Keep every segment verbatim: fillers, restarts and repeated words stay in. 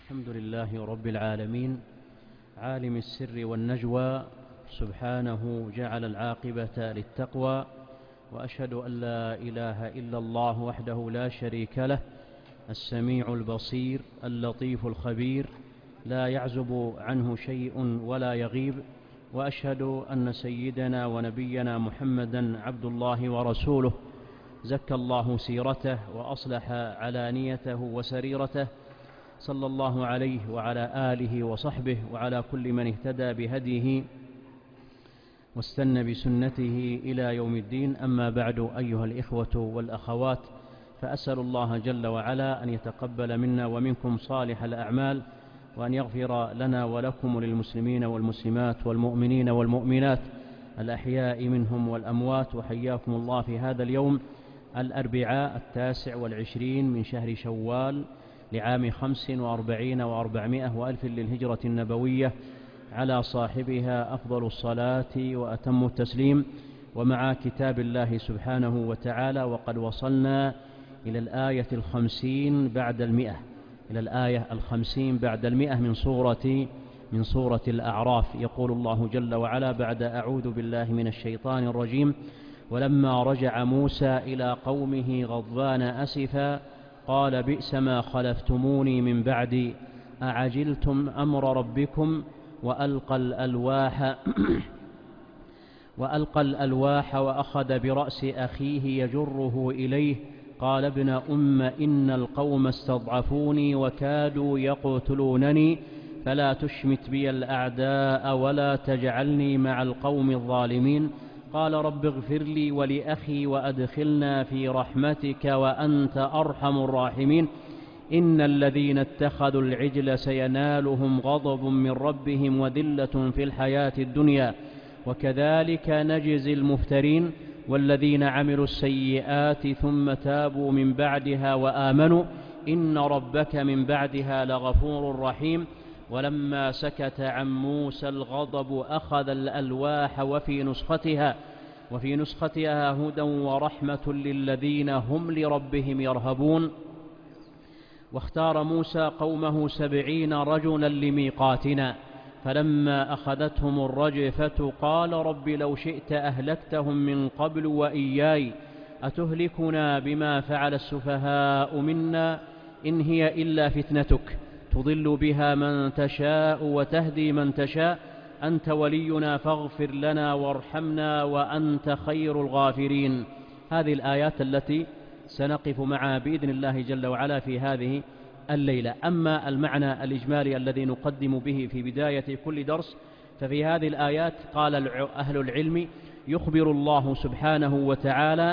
الحمد لله رب العالمين عالم السر والنجوى، سبحانه جعل العاقبة للتقوى، وأشهد أن لا إله إلا الله وحده لا شريك له، السميع البصير اللطيف الخبير، لا يعزب عنه شيء ولا يغيب. وأشهد أن سيدنا ونبينا محمدا عبد الله ورسوله، زكى الله سيرته وأصلح علانيته وسريرته، صلى الله عليه وعلى آله وصحبه وعلى كل من اهتدى بهديه واستنى بسنته إلى يوم الدين. أما بعد، أيها الإخوة والأخوات، فأسأل الله جل وعلا أن يتقبل منا ومنكم صالح الأعمال، وأن يغفر لنا ولكم للمسلمين والمسلمات والمؤمنين والمؤمنات الأحياء منهم والأموات. وحياكم الله في هذا اليوم الأربعاء التاسع والعشرين من شهر شوال لعام خمس وأربعين وأربعمائة وألف للهجرة النبوية، على صاحبها أفضل الصلاة وأتم التسليم، ومع كتاب الله سبحانه وتعالى. وقد وصلنا إلى الآية الخمسين بعد المئة إلى الآية الخمسين بعد المئة من سورة من سورة الأعراف. يقول الله جل وعلا بعد أعوذ بالله من الشيطان الرجيم: ولما رجع موسى إلى قومه غضبان أسفا قال بئس ما خلفتموني من بعدي أعجلتم أمر ربكم وألقى الألواح وألقى الألواح وأخذ برأس أخيه يجره إليه قال ابن أم إن القوم استضعفوني وكادوا يقتلونني فلا تشمت بي الأعداء ولا تجعلني مع القوم الظالمين. قال رب اغفر لي ولأخي وأدخلنا في رحمتك وأنت أرحم الراحمين. إن الذين اتخذوا العجل سينالهم غضب من ربهم وذلة في الحياة الدنيا وكذلك نجزي المفترين. والذين عملوا السيئات ثم تابوا من بعدها وآمنوا إن ربك من بعدها لغفور رحيم. ولما سكت عن موسى الغضب أخذ الألواح وفي نسختها وفي نسختها هدى ورحمة للذين هم لربهم يرهبون. واختار موسى قومه سبعين رجلا لميقاتنا فلما أخذتهم الرجفة قال رب لو شئت أهلكتهم من قبل وإياي أتهلكنا بما فعل السفهاء منا إن هي إلا فتنتك تضل بها من تشاء وتهدي من تشاء أنت ولينا فاغفر لنا وارحمنا وأنت خير الغافرين. هذه الآيات التي سنقف معها بإذن الله جل وعلا في هذه الليلة. أما المعنى الإجمالي الذي نقدم به في بداية كل درس، ففي هذه الآيات قال أهل العلم يخبر الله سبحانه وتعالى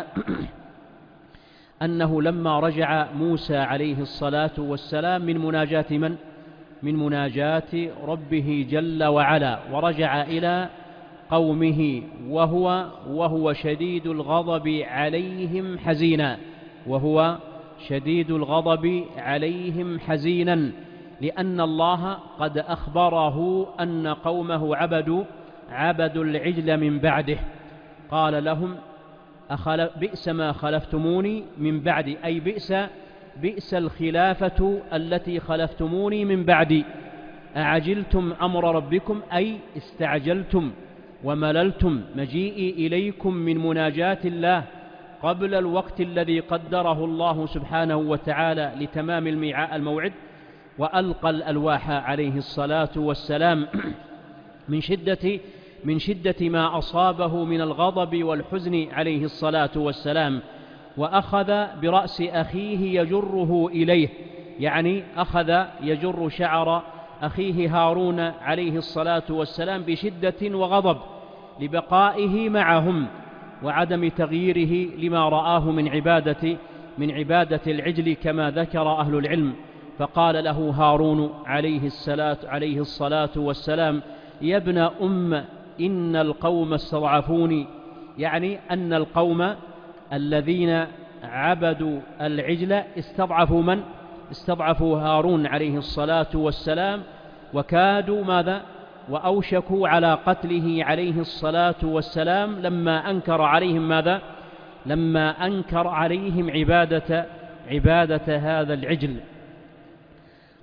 أنه لما رجع موسى عليه الصلاة والسلام من مناجاة من؟ من مناجاة ربه جل وعلا، ورجع إلى قومه وهو وهو شديد الغضب عليهم حزينا وهو شديد الغضب عليهم حزينا لأن الله قد أخبره أن قومه عبدوا عبدوا العجل من بعده. قال لهم بئس ما خلفتموني من بعدي، أي بئس بئس الخلافة التي خلفتموني من بعدي. أعجلتم أمر ربكم، أي استعجلتم ومللتم مجيئي إليكم من مناجاة الله قبل الوقت الذي قدره الله سبحانه وتعالى لتمام الموعد. وألقى الألواح عليه الصلاة والسلام من شدة من شدة ما أصابه من الغضب والحزن عليه الصلاة والسلام، وأخذ برأس أخيه يجره إليه، يعني أخذ يجر شعر أخيه هارون عليه الصلاة والسلام بشدة وغضب لبقائه معهم وعدم تغييره لما رآه من عبادة من عبادة العجل كما ذكر أهل العلم. فقال له هارون عليه الصلاة عليه الصلاة والسلام: يا ابن أم إن القوم استضعفوني، يعني أن القوم الذين عبدوا العجل استضعفوا من؟ استضعفوا هارون عليه الصلاة والسلام، وكادوا ماذا؟ وأوشكوا على قتله عليه الصلاة والسلام لما أنكر عليهم ماذا؟ لما أنكر عليهم عبادة عبادة هذا العجل.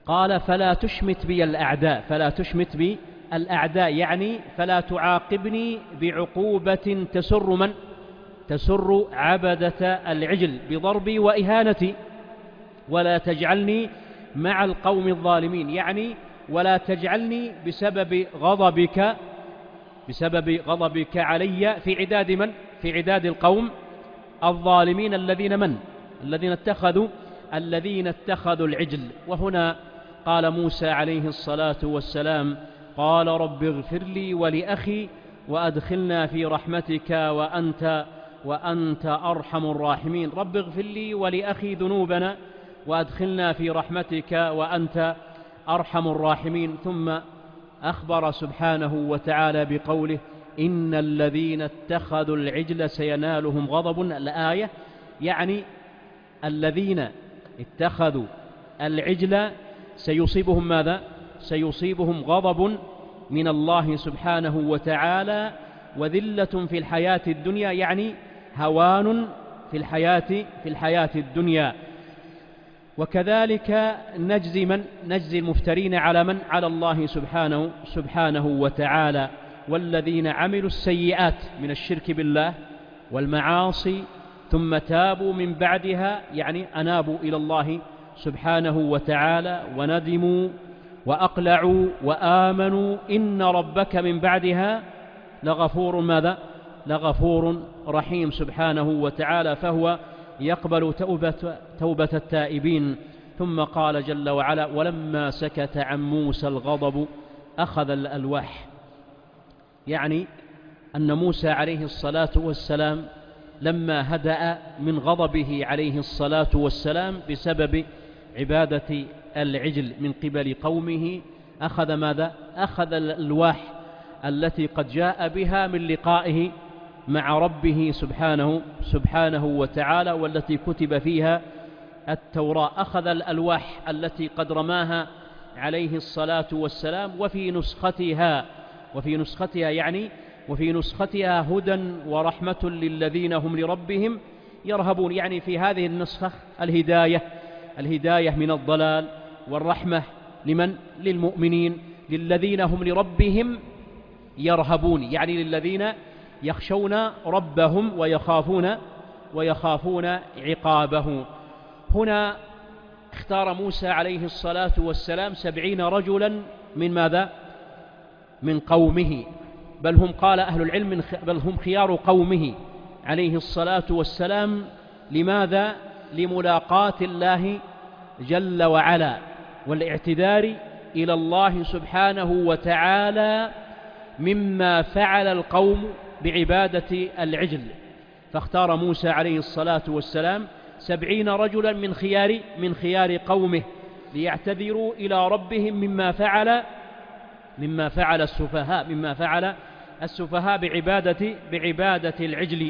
قال فلا تشمت بي الأعداء، فلا تشمت بي الأعداء يعني فلا تعاقبني بعقوبة تسر من؟ تسر عبدة العجل بضربي وإهانتي، ولا تجعلني مع القوم الظالمين، يعني ولا تجعلني بسبب غضبك بسبب غضبك علي في عداد من؟ في عداد القوم الظالمين الذين من؟ الذين اتخذوا الذين اتخذوا العجل. وهنا قال موسى عليه الصلاة والسلام قال رب اغفر لي ولأخي وأدخلنا في رحمتك وأنت وأنت أرحم الراحمين. رب اغفر لي ولأخي ذنوبنا وأدخلنا في رحمتك وأنت أرحم الراحمين. ثم أخبر سبحانه وتعالى بقوله إن الذين اتخذوا العجل سينالهم غضب. الآية يعني الذين اتخذوا العجل سيصيبهم ماذا؟ سيصيبهم غضب من الله سبحانه وتعالى وذلة في الحياة الدنيا، يعني هوان في الحياة في الحياة الدنيا. وكذلك نجزي من؟ نجزي المفترين على من؟ على الله سبحانه سبحانه وتعالى. والذين عملوا السيئات من الشرك بالله والمعاصي ثم تابوا من بعدها، يعني أنابوا إلى الله سبحانه وتعالى وندموا وأقلعوا وآمنوا إن ربك من بعدها لغفور ماذا؟ لغفور رحيم سبحانه وتعالى، فهو يقبل توبة, توبة التائبين. ثم قال جل وعلا ولما سكت عن موسى الغضب أخذ الألواح، يعني أن موسى عليه الصلاة والسلام لما هدأ من غضبه عليه الصلاة والسلام بسبب عبادة العجل من قبل قومه أخذ ماذا؟ أخذ الألواح التي قد جاء بها من لقائه مع ربه سبحانه سبحانه وتعالى والتي كتب فيها التوراة. أخذ الألواح التي قد رماها عليه الصلاة والسلام وفي نسختها وفي نسختها يعني وفي نسختها هدى ورحمة للذين هم لربهم يرهبون، يعني في هذه النسخة الهداية الهداية من الضلال، والرحمة لمن؟ للمؤمنين، للذين هم لربهم يرهبون، يعني للذين يخشون ربهم ويخافون ويخافون عقابه. هنا اختار موسى عليه الصلاة والسلام سبعين رجلا من ماذا؟ من قومه، بل هم قال أهل العلم من بل هم خيار قومه عليه الصلاة والسلام. لماذا؟ لملاقاة الله جل وعلا والاعتذار إلى الله سبحانه وتعالى مما فعل القوم بعبادة العجل. فاختار موسى عليه الصلاة والسلام سبعين رجلا من خيار من خيار قومه ليعتذروا إلى ربهم مما فعل مما فعل السفهاء مما فعل السفهاء بعبادة بعبادة العجل.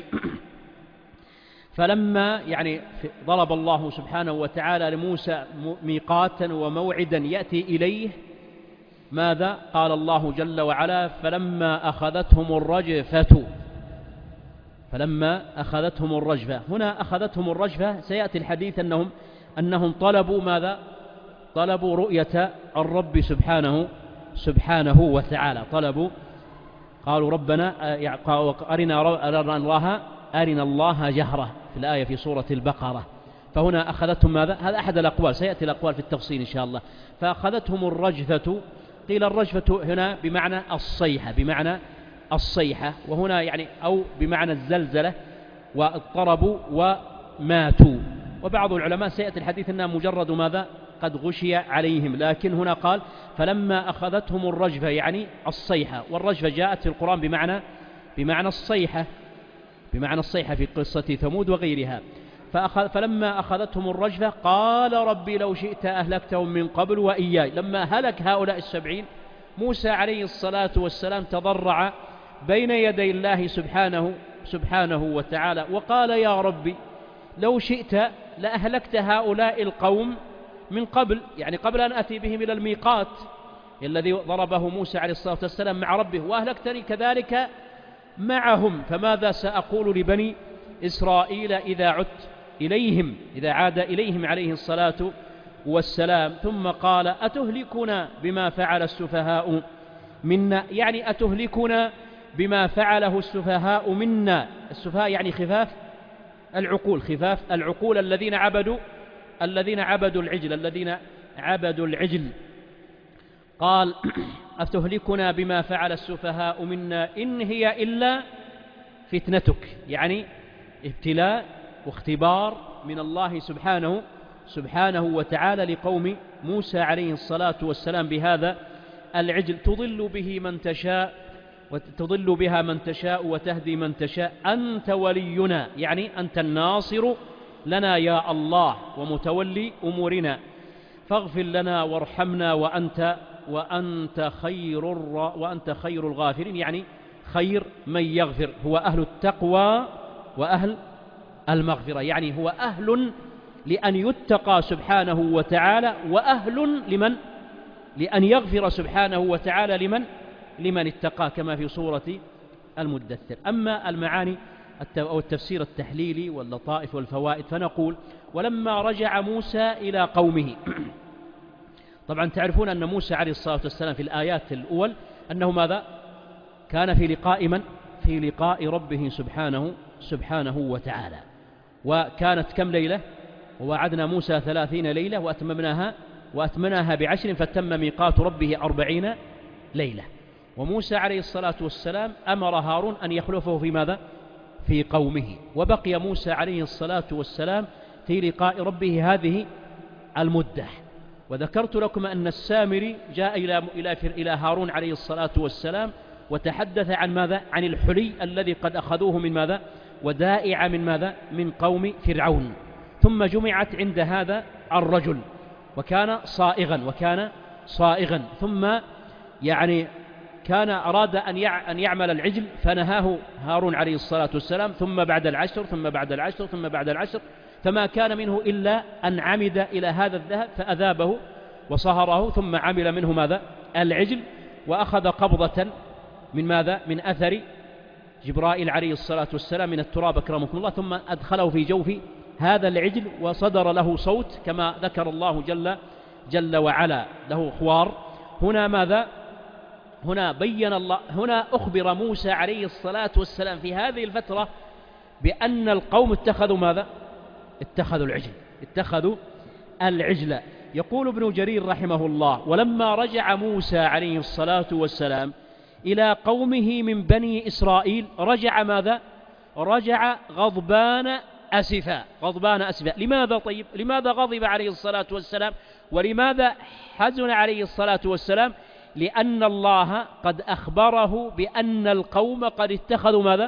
فلما يعني ضرب الله سبحانه وتعالى لموسى ميقاتا وموعدا يأتي إليه، ماذا قال الله جل وعلا؟ فلما أخذتهم الرجفة فلما أخذتهم الرجفة هنا أخذتهم الرجفة سيأتي الحديث أنهم أنهم طلبوا ماذا؟ طلبوا رؤية الرب سبحانه سبحانه وتعالى. طلبوا قالوا ربنا أرنا الله أرنا الله جهرة في الآية في سورة البقرة. فهنا أخذتهم ماذا؟ هذا أحد الأقوال، سيأتي الأقوال في التفصيل إن شاء الله. فأخذتهم الرجفة، قيل الرجفة هنا بمعنى الصيحة بمعنى الصيحة وهنا يعني أو بمعنى الزلزلة، واضطربوا وماتوا. وبعض العلماء سيأتي الحديث أنها مجرد ماذا؟ قد غشي عليهم، لكن هنا قال فلما أخذتهم الرجفة يعني الصيحة، والرجفة جاءت في القرآن بمعنى بمعنى الصيحة بمعنى الصيحة في قصة ثمود وغيرها. فأخذ فلما أخذتهم الرجفة قال ربي لو شئت أهلكتهم من قبل وإياي. لما هلك هؤلاء السبعين موسى عليه الصلاة والسلام تضرع بين يدي الله سبحانه سبحانه وتعالى وقال يا ربي لو شئت لأهلكت هؤلاء القوم من قبل، يعني قبل أن أتي بهم إلى الميقات الذي ضربه موسى عليه الصلاة والسلام مع ربه، وأهلكتني كذلك معهم، فماذا سأقول لبني إسرائيل إذا عدت إليهم إذا عاد إليهم عليه الصلاة والسلام، ثم قال أتهلكنا بما فعل السفهاء منا، يعني أتهلكنا بما فعله السفهاء منا. السفهاء يعني خفاف العقول، خفاف العقول الذين عبدوا الذين عبدوا العجل الذين عبدوا العجل. قال أتهلكنا بما فعل السفهاء منا إن هي إلا فتنتك، يعني ابتلاء واختبار من الله سبحانه سبحانه وتعالى لقوم موسى عليه الصلاة والسلام بهذا العجل، تضل به من تشاء وتضل بها من تشاء وتهدي من تشاء، أنت ولينا، يعني أنت الناصر لنا يا الله ومتولي أمورنا، فاغفر لنا وارحمنا وأنت وأنت خير وأنت خير الغافرين، يعني خير من يغفر، هو أهل التقوى وأهل المغفرة، يعني هو أهل لأن يتقى سبحانه وتعالى، وأهل لمن لأن يغفر سبحانه وتعالى لمن لمن اتقى، كما في سورة المدثر. أما المعاني أو التفسير التحليلي واللطائف والفوائد، فنقول ولما رجع موسى إلى قومه. طبعا تعرفون أن موسى عليه الصلاة والسلام في الآيات الأول أنه ماذا كان في لقاء من في لقاء ربه سبحانه سبحانه وتعالى، وكانت كم ليلة؟ ووعدنا موسى ثلاثين ليلة وأتممناها وأتمناها بعشر فتم ميقات ربه أربعين ليلة. وموسى عليه الصلاة والسلام أمر هارون أن يخلفه في ماذا؟ في قومه، وبقي موسى عليه الصلاة والسلام في لقاء ربه هذه المدة. وذكرت لكم أن السامري جاء إلى إلى إلى هارون عليه الصلاة والسلام وتحدث عن ماذا؟ عن الحلي الذي قد أخذوه من ماذا؟ ودائع من ماذا؟ من قوم فرعون. ثم جمعت عند هذا الرجل وكان صائغا وكان صائغا ثم يعني كان أراد أن يعمل العجل فنهاه هارون عليه الصلاة والسلام، ثم بعد العشر ثم بعد العشر ثم بعد العشر، فما كان منه إلا أن عمد إلى هذا الذهب فأذابه وصهره، ثم عمل منه ماذا؟ العجل، وأخذ قبضة من ماذا؟ من أثر جبرائيل عليه الصلاة والسلام من التراب أكرمكم الله، ثم أدخله في جوف هذا العجل وصدر له صوت كما ذكر الله جل جل وعلا، له خوار. هنا ماذا؟ هنا بين الله، هنا أخبر موسى عليه الصلاة والسلام في هذه الفترة بأن القوم اتخذوا ماذا؟ اتخذوا العجل اتخذوا العجل. يقول ابن جرير رحمه الله: ولما رجع موسى عليه الصلاة والسلام إلى قومه من بني إسرائيل رجع ماذا؟ رجع غضبان أسفا غضبان أسفا. لماذا طيب؟ لماذا غضب عليه الصلاة والسلام؟ ولماذا حزن عليه الصلاة والسلام؟ لأن الله قد أخبره بأن القوم قد اتخذوا ماذا؟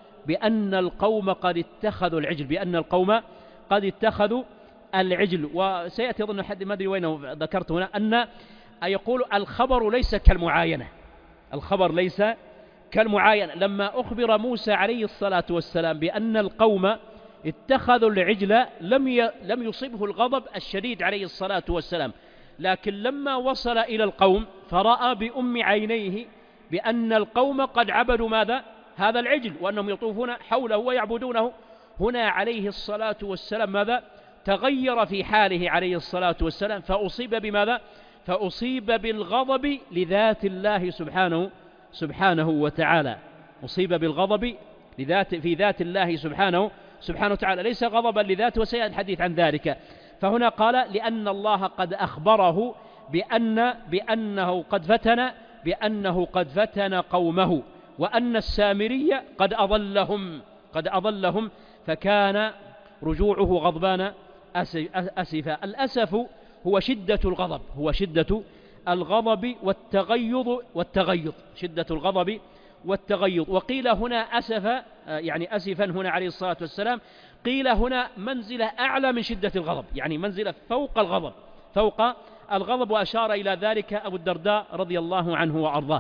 بأن القوم قد اتخذوا العجل بأن القوم قد اتخذوا العجل. وسيأتي أظن حد ما أدري وين ذكرت هنا أن يقول الخبر ليس كالمعاينة الخبر ليس كالمعاينة. لما أخبر موسى عليه الصلاة والسلام بأن القوم اتخذوا العجل لم لم يصبه الغضب الشديد عليه الصلاة والسلام، لكن لما وصل إلى القوم فرأى بأم عينيه بأن القوم قد عبدوا ماذا؟ هذا العجل، وأنهم يطوفون حوله ويعبدونه. هنا عليه الصلاة والسلام ماذا؟ تغير في حاله عليه الصلاة والسلام، فأصيب بماذا؟ فأصيب بالغضب لذات الله سبحانه سبحانه وتعالى. أصيب بالغضب لذات في ذات الله سبحانه سبحانه وتعالى، ليس غضبا لذاته، وسيأتي الحديث عن ذلك. فهنا قال لأن الله قد أخبره بأن بأنه قد فتن بأنه قد فتن قومه، وأن السامري قد أضلهم قد أضلهم فكان رجوعه غضبان أسفا. الأسف هو شدة الغضب هو شدة الغضب والتغيظ والتغيظ شدة الغضب والتغيظ. وقيل هنا أسف يعني أسفا هنا عليه الصلاة والسلام، قيل هنا منزلة أعلى من شدة الغضب، يعني منزلة فوق الغضب فوق الغضب وأشار إلى ذلك أبو الدرداء رضي الله عنه وأرضاه.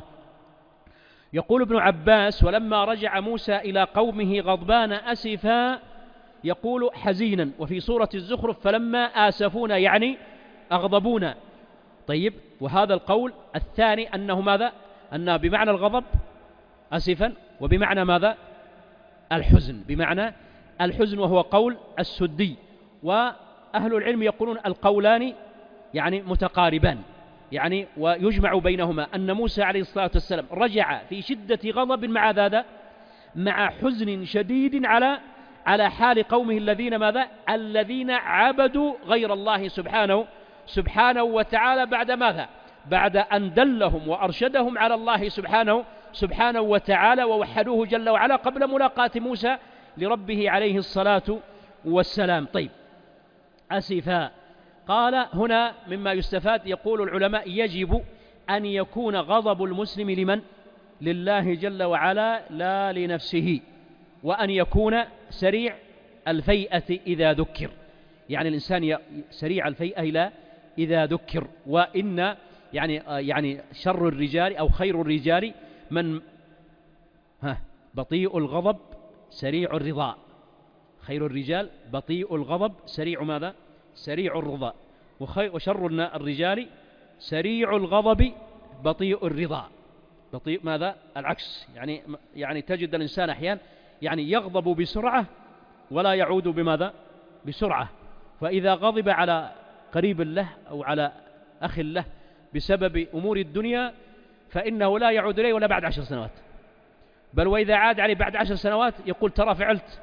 يقول ابن عباس: ولما رجع موسى إلى قومه غضبان أسفا، يقول حزينا. وفي سورة الزخرف: فلما آسفونا يعني أغضبونا. طيب، وهذا القول الثاني أنه ماذا؟ أنه بمعنى الغضب أسفا، وبمعنى ماذا؟ الحزن بمعنى الحزن، وهو قول السدي. وأهل العلم يقولون القولان يعني متقاربان، يعني ويجمع بينهما أن موسى عليه الصلاة والسلام رجع في شدة غضب مع ذا مع حزن شديد على على حال قومه الذين ماذا الذين عبدوا غير الله سبحانه سبحانه وتعالى بعد ماذا بعد أن دلهم وأرشدهم على الله سبحانه سبحانه وتعالى ووحدوه جل وعلا قبل ملاقاة موسى لربه عليه الصلاة والسلام. طيب أسفا، قال هنا مما يستفاد، يقول العلماء يجب أن يكون غضب المسلم لمن؟ لله جل وعلا لا لنفسه، وأن يكون سريع الفيئة إذا ذكر، يعني الإنسان سريع الفيئة إلى إذا ذكر. وإن يعني يعني شر الرجال أو خير الرجال من ها بطيء الغضب سريع الرضا، خير الرجال بطيء الغضب سريع ماذا؟ سريع الرضا. وشر الرجال سريع الغضب بطيء الرضا. بطيء ماذا؟ العكس، يعني يعني تجد الإنسان أحيانا يعني يغضب بسرعة ولا يعود بماذا؟ بسرعة. فإذا غضب على قريب له أو على أخ له بسبب أمور الدنيا فإنه لا يعود إليه ولا بعد عشر سنوات، بل وإذا عاد عليه بعد عشر سنوات يقول ترى فعلت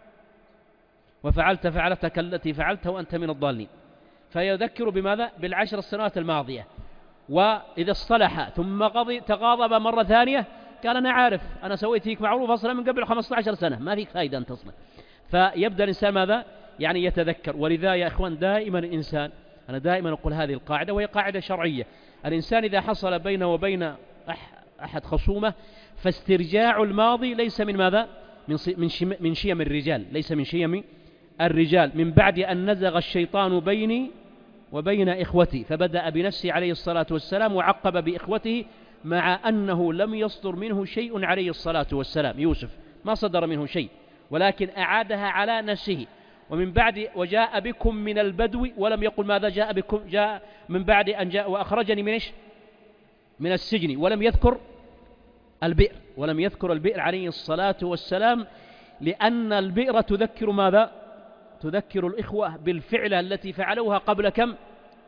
وفعلت فعلتك التي فعلتها وأنت من الضالين، فيذكر بماذا؟ بالعشر السنوات الماضية. وإذا اصطلح ثم غضب تغاضب مرة ثانية قال أنا عارف أنا سويت فيك معروف أصلا من قبل خمسة عشر سنة، ما فيك فائدة أن تصلح. فيبدأ الإنسان ماذا؟ يعني يتذكر. ولذا يا إخوان دائما الإنسان، أنا دائما أقول هذه القاعدة وهي قاعدة شرعية، الإنسان إذا حصل بينه وبين أحد خصومة فاسترجاع الماضي ليس من ماذا؟ من من شيم الرجال، ليس من شيم الرجال. من بعد أن نزغ الشيطان بيني وبين إخوتي فبدأ بنفسه عليه الصلاة والسلام وعقب بإخوته، مع أنه لم يصدر منه شيء عليه الصلاة والسلام. يوسف ما صدر منه شيء ولكن أعادها على نفسه. ومن بعد وجاء بكم من البدو ولم يقل ماذا جاء بكم، جاء من بعد أن جاء وأخرجني من إيش؟ من السجن، ولم يذكر البئر، ولم يذكر البئر عليه الصلاة والسلام، لأن البئر تذكر ماذا؟ تذكر الإخوة بالفعلة التي فعلوها قبل كم؟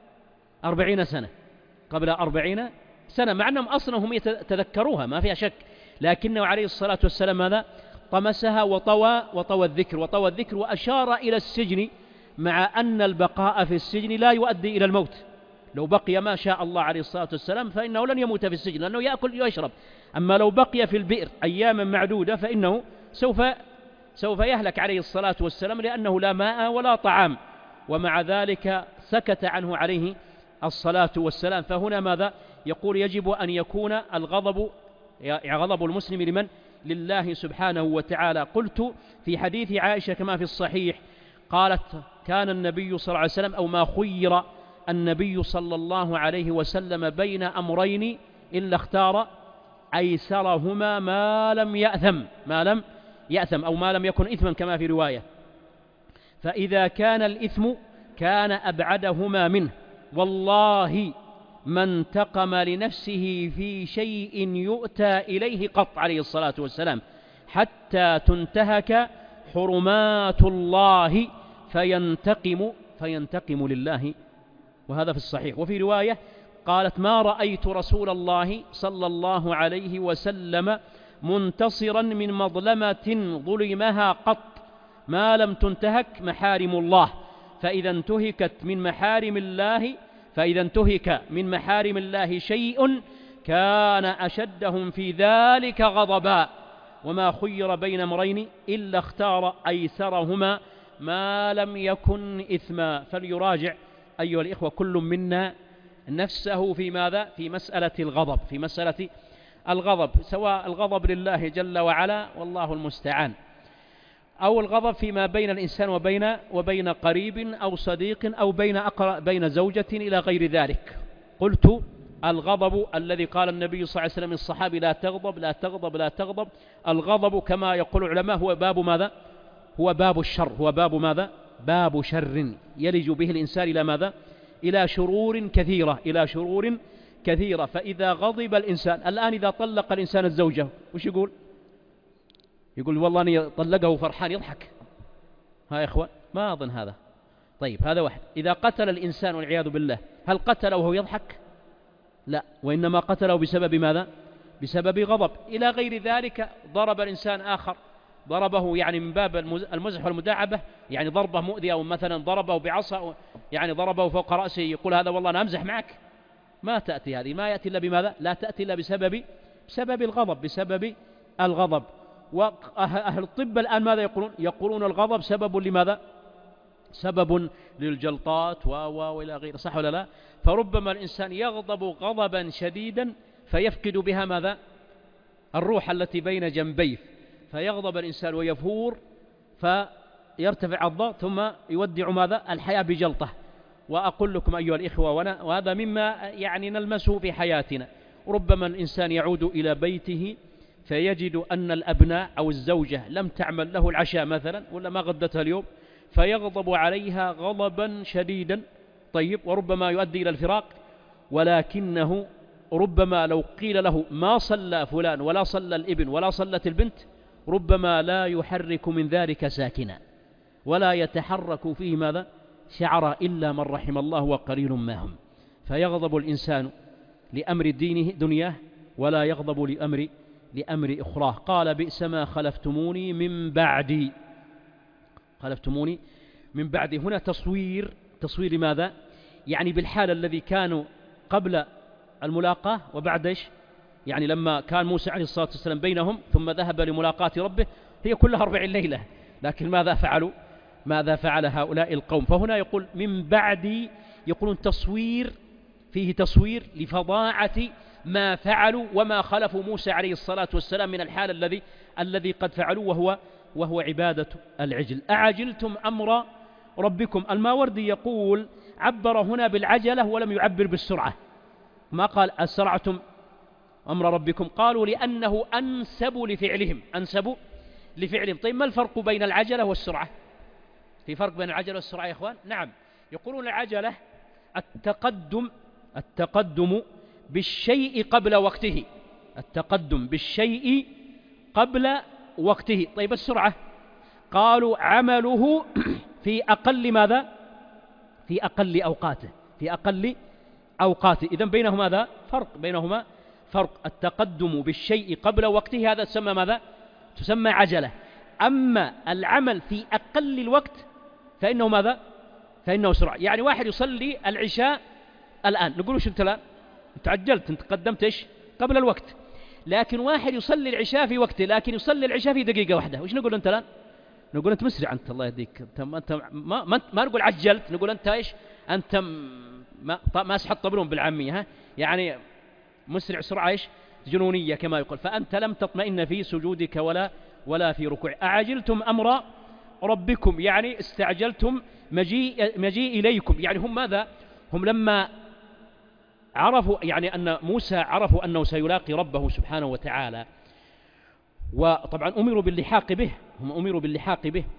أربعين سنة، قبل أربعين سنة، مع أنهم أصلا هم يتذكروها ما فيها شك، لكنه عليه الصلاة والسلام ماذا؟ طمسها وطوى وطوى الذكر وطوى الذكر وأشار إلى السجن، مع أن البقاء في السجن لا يؤدي إلى الموت. لو بقي ما شاء الله عليه الصلاة والسلام فإنه لن يموت في السجن لأنه يأكل ويشرب، أما لو بقي في البئر أياما معدودة فإنه سوف سوف يهلك عليه الصلاة والسلام، لأنه لا ماء ولا طعام، ومع ذلك سكت عنه عليه الصلاة والسلام. فهنا ماذا يقول؟ يجب أن يكون الغضب غضب المسلم لمن؟ لله سبحانه وتعالى. قلت في حديث عائشة كما في الصحيح قالت كان النبي صلى الله عليه وسلم أو ما خير النبي صلى الله عليه وسلم بين أمرين إلا اختار أيسرهما ما لم يأثم ما لم يأثم أو ما لم يكن إثما كما في رواية، فإذا كان الإثم كان أبعدهما منه. والله ما انتقم لنفسه في شيء يؤتى إليه قط عليه الصلاة والسلام حتى تنتهك حرمات الله فينتقم فينتقم لله، وهذا في الصحيح. وفي رواية قالت ما رأيت رسول الله صلى الله عليه وسلم منتصرا من مظلمة ظلمها قط ما لم تنتهك محارم الله، فإذا انتهكت من محارم الله فإذا انتهك من محارم الله شيء كان أشدهم في ذلك غضبا، وما خير بين أمرين إلا اختار أيسرهما ما لم يكن إثما. فليراجع أيها الإخوة كل منا نفسه في ماذا؟ في مسألة الغضب، في مسألة الغضب، سواء الغضب لله جل وعلا والله المستعان، أو الغضب فيما بين الإنسان وبين وبين قريب أو صديق أو بين أقرب بين زوجة إلى غير ذلك. قلت الغضب الذي قال النبي صلى الله عليه وسلم للصحابي لا تغضب لا تغضب لا تغضب، الغضب كما يقول العلماء هو باب ماذا؟ هو باب الشر، هو باب ماذا؟ باب شر يلج به الإنسان إلى ماذا؟ إلى شرور كثيرة، إلى شرور كثيرة. فإذا غضب الإنسان الآن إذا طلق الإنسان الزوجة وش يقول؟ يقول والله أني طلقه فرحان يضحك. ها يا إخوان ما أظن هذا، طيب هذا واحد. إذا قتل الإنسان والعياذ بالله هل قتله وهو يضحك؟ لا، وإنما قتله بسبب ماذا؟ بسبب غضب. إلى غير ذلك ضرب الإنسان آخر، ضربه يعني من باب المزح والمداعبة، يعني ضربة مؤذية، أو مثلا ضربه بعصا يعني ضربه فوق رأسه يقول هذا والله أنا أمزح معك، ما تأتي هذه، ما يأتي إلا بماذا؟ لا تأتي إلا بسبب بسبب الغضب، بسبب الغضب. وأهل الطب الآن ماذا يقولون؟ يقولون الغضب سبب لماذا؟ سبب للجلطات و وإلى غيره، صح ولا لا؟ فربما الإنسان يغضب غضبا شديدا فيفقد بها ماذا؟ الروح التي بين جنبيه، فيغضب الإنسان ويفور فيرتفع الضغط ثم يودع ماذا؟ الحياة بجلطة. وأقول لكم أيها الإخوة، وهذا مما يعني نلمسه في حياتنا، ربما الإنسان يعود إلى بيته فيجد أن الأبناء أو الزوجة لم تعمل له العشاء مثلا، ولا ما غدتها اليوم، فيغضب عليها غضبا شديدا. طيب، وربما يؤدي إلى الفراق، ولكنه ربما لو قيل له ما صلى فلان ولا صلى الابن ولا صلت البنت، ربما لا يحرك من ذلك ساكنا، ولا يتحرك فيه ماذا؟ شعر، إلا من رحم الله وقليل ما هم. فيغضب الإنسان لأمر دينه دنياه، ولا يغضب لأمر لأمر أخراه. قال بئس ما خلفتموني من بعدي، خلفتموني من بعدي. هنا تصوير، تصوير لماذا؟ يعني بالحال الذي كانوا قبل الملاقاة وبعد إيش؟ يعني لما كان موسى عليه الصلاة والسلام بينهم ثم ذهب لملاقاة ربه، هي كلها أربعين ليلة، لكن ماذا فعلوا؟ ماذا فعل هؤلاء القوم؟ فهنا يقول من بعدي، يقولون تصوير، فيه تصوير لفظاعة ما فعلوا وما خلفوا موسى عليه الصلاة والسلام من الحال الذي الذي قد فعلوا، وهو وهو عبادة العجل. أعجلتم أمر ربكم. الماوردي يقول عبر هنا بالعجلة ولم يعبر بالسرعة، ما قال أسرعتم أمر ربكم، قالوا لأنه أنسب لفعلهم، أنسب لفعلهم. طيب ما الفرق بين العجلة والسرعة؟ في فرق بين العجلة والسرعة يا إخوان؟ نعم، يقولون العجلة التقدم التقدم بالشيء قبل وقته، التقدم بالشيء قبل وقته. طيب السرعة؟ قالوا عمله في أقل ماذا؟ في أقل أوقاته، في أقل أوقاته. إذن بينهما ماذا؟ فرق، بينهما فرق. التقدم بالشيء قبل وقته هذا تسمى ماذا؟ تسمى عجلة. أما العمل في أقل الوقت فإنه ماذا؟ فإنه سرعة. يعني واحد يصلي العشاء الآن، نقول وش أنت الآن؟ أنت عجلت، أنت قدمت إيش؟ قبل الوقت. لكن واحد يصلي العشاء في وقته، لكن يصلي العشاء في دقيقة واحدة، وش نقول أنت الآن؟ نقول أنت مسرع، أنت الله يهديك، أنت ما أنت ما, ما, ما نقول عجلت، نقول أنت إيش؟ أنت ما ما سحط طبلون بالعامية، ها؟ يعني مسرع سرعة إيش؟ جنونية كما يقول. فأنت لم تطمئن في سجودك ولا ولا في ركوع. أعجلتم أمر ربكم، يعني استعجلتم مجيء مجيء إليكم. يعني هم ماذا؟ هم لما عرفوا يعني أن موسى عرفوا أنه سيلاقي ربه سبحانه وتعالى، وطبعا أمروا باللحاق به، هم أمروا باللحاق به،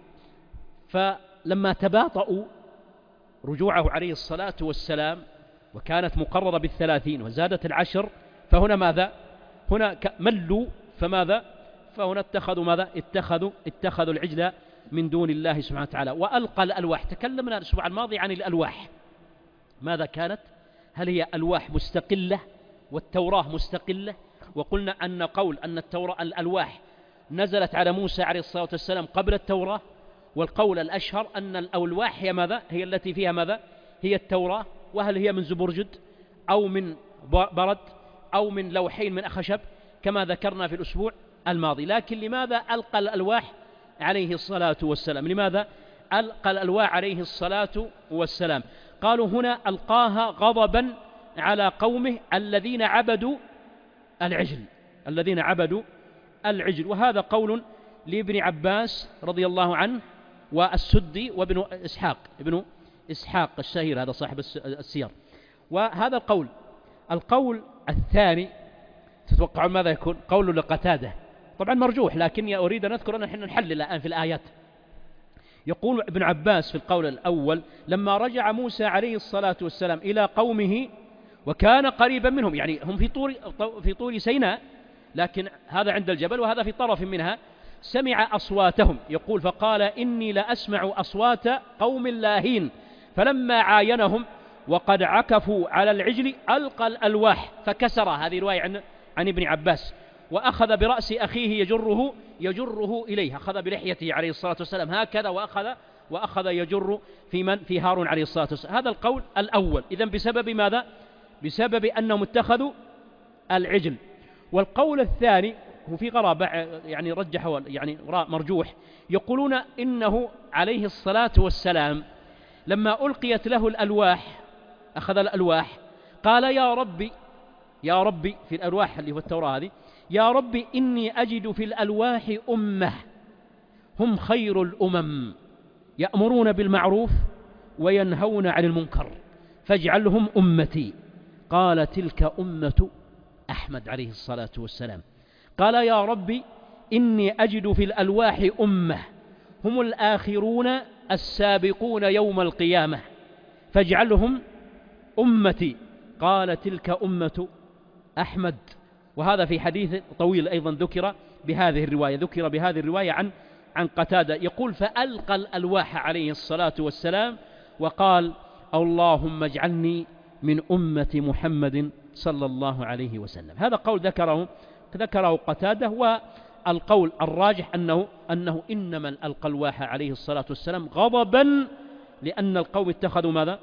فلما تباطؤوا رجوعه عليه الصلاة والسلام، وكانت مقررة بالثلاثين وزادت العشر، فهنا ماذا؟ هنا ملوا، فماذا؟ فهنا اتخذوا ماذا؟ اتخذوا اتخذوا العجل من دون الله سبحانه وتعالى. وألقى الألواح. تكلمنا الأسبوع الماضي عن الألواح، ماذا كانت؟ هل هي ألواح مستقلة والتوراة مستقلة؟ وقلنا أن قول أن التوراة الألواح نزلت على موسى عليه الصلاة والسلام قبل التوراة، والقول الأشهر أن الألواح هي ماذا؟ هي التي فيها ماذا؟ هي التوراة. وهل هي من زبرجد أو من برد أو من لوحين من أخشب كما ذكرنا في الأسبوع الماضي؟ لكن لماذا ألقى الألواح عليه الصلاة والسلام؟ لماذا ألقى الألواح عليه الصلاة والسلام؟ قالوا هنا ألقاها غضبا على قومه الذين عبدوا العجل، الذين عبدوا العجل. وهذا قول لابن عباس رضي الله عنه والسدي وابن إسحاق، ابن إسحاق الشهير هذا صاحب السير. وهذا القول. القول الثاني تتوقعون ماذا يكون؟ قول لقتادة، طبعا مرجوح، لكني أريد أن أذكر أن نحن نحلل الآن في الآيات. يقول ابن عباس في القول الأول لما رجع موسى عليه الصلاة والسلام إلى قومه وكان قريبا منهم، يعني هم في طور في طور سيناء، لكن هذا عند الجبل وهذا في طرف منها، سمع أصواتهم. يقول فقال إني لأسمع أصوات قوم لاهين فلما عاينهم وقد عكفوا على العجل ألقى الألواح فكسرها. هذه رواية عن, عن ابن عباس. وأخذ برأس أخيه يجره يجره إليه، أخذ بلحيته عليه الصلاة والسلام هكذا، وأخذ وأخذ يجر في من في هارون عليه الصلاة والسلام. هذا القول الأول. إذن بسبب ماذا؟ بسبب أنهم اتخذوا العجل. والقول الثاني هو في غرابة، يعني رجحوا يعني مرجوح، يقولون إنه عليه الصلاة والسلام لما ألقيت له الألواح أخذ الألواح قال يا ربي يا ربي في الألواح اللي هو التوراة هذه، يا ربي إني أجد في الألواح أمة هم خير الأمم يأمرون بالمعروف وينهون عن المنكر فاجعلهم أمتي. قال تلك أمة أحمد عليه الصلاة والسلام. قال يا ربي إني أجد في الألواح أمة هم الآخرون السابقون يوم القيامة فاجعلهم أمتي. قال تلك أمة أحمد. وهذا في حديث طويل أيضا ذكر بهذه الرواية ذكر بهذه الرواية عن عن قتادة يقول فألقى الألواح عليه الصلاة والسلام وقال اللهم اجعلني من أمة محمد صلى الله عليه وسلم. هذا قول ذكره ذكره قتادة. والقول الراجح أنه أنه إنما ألقى الألواح عليه الصلاة والسلام غضبا لأن القوم اتخذوا ماذا؟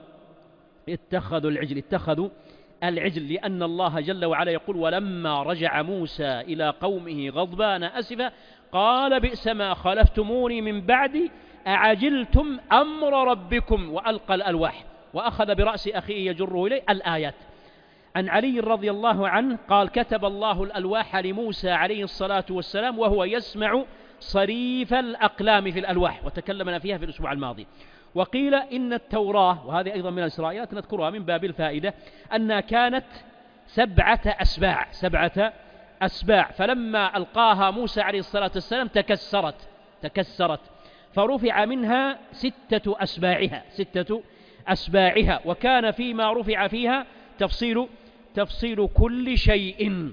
اتخذوا العجل اتخذوا العجل لأن الله جل وعلا يقول ولما رجع موسى إلى قومه غضبان أسفا قال بئس ما خلفتموني من بعدي أعجلتم أمر ربكم وألقى الألواح وأخذ برأس أخيه يجره إليه الآيات. عن علي رضي الله عنه قال كتب الله الألواح لموسى عليه الصلاة والسلام وهو يسمع صريف الأقلام في الألواح، وتكلمنا فيها في الأسبوع الماضي. وقيل إن التوراة وهذه أيضا من الإسرائيليات نذكرها من باب الفائدة أنها كانت سبعة أسباع سبعة أسباع فلما ألقاها موسى عليه الصلاة والسلام تكسرت تكسرت فرفع منها ستة أسباعها ستة أسباعها وكان فيما رفع فيها تفصيل تفصيل كل شيء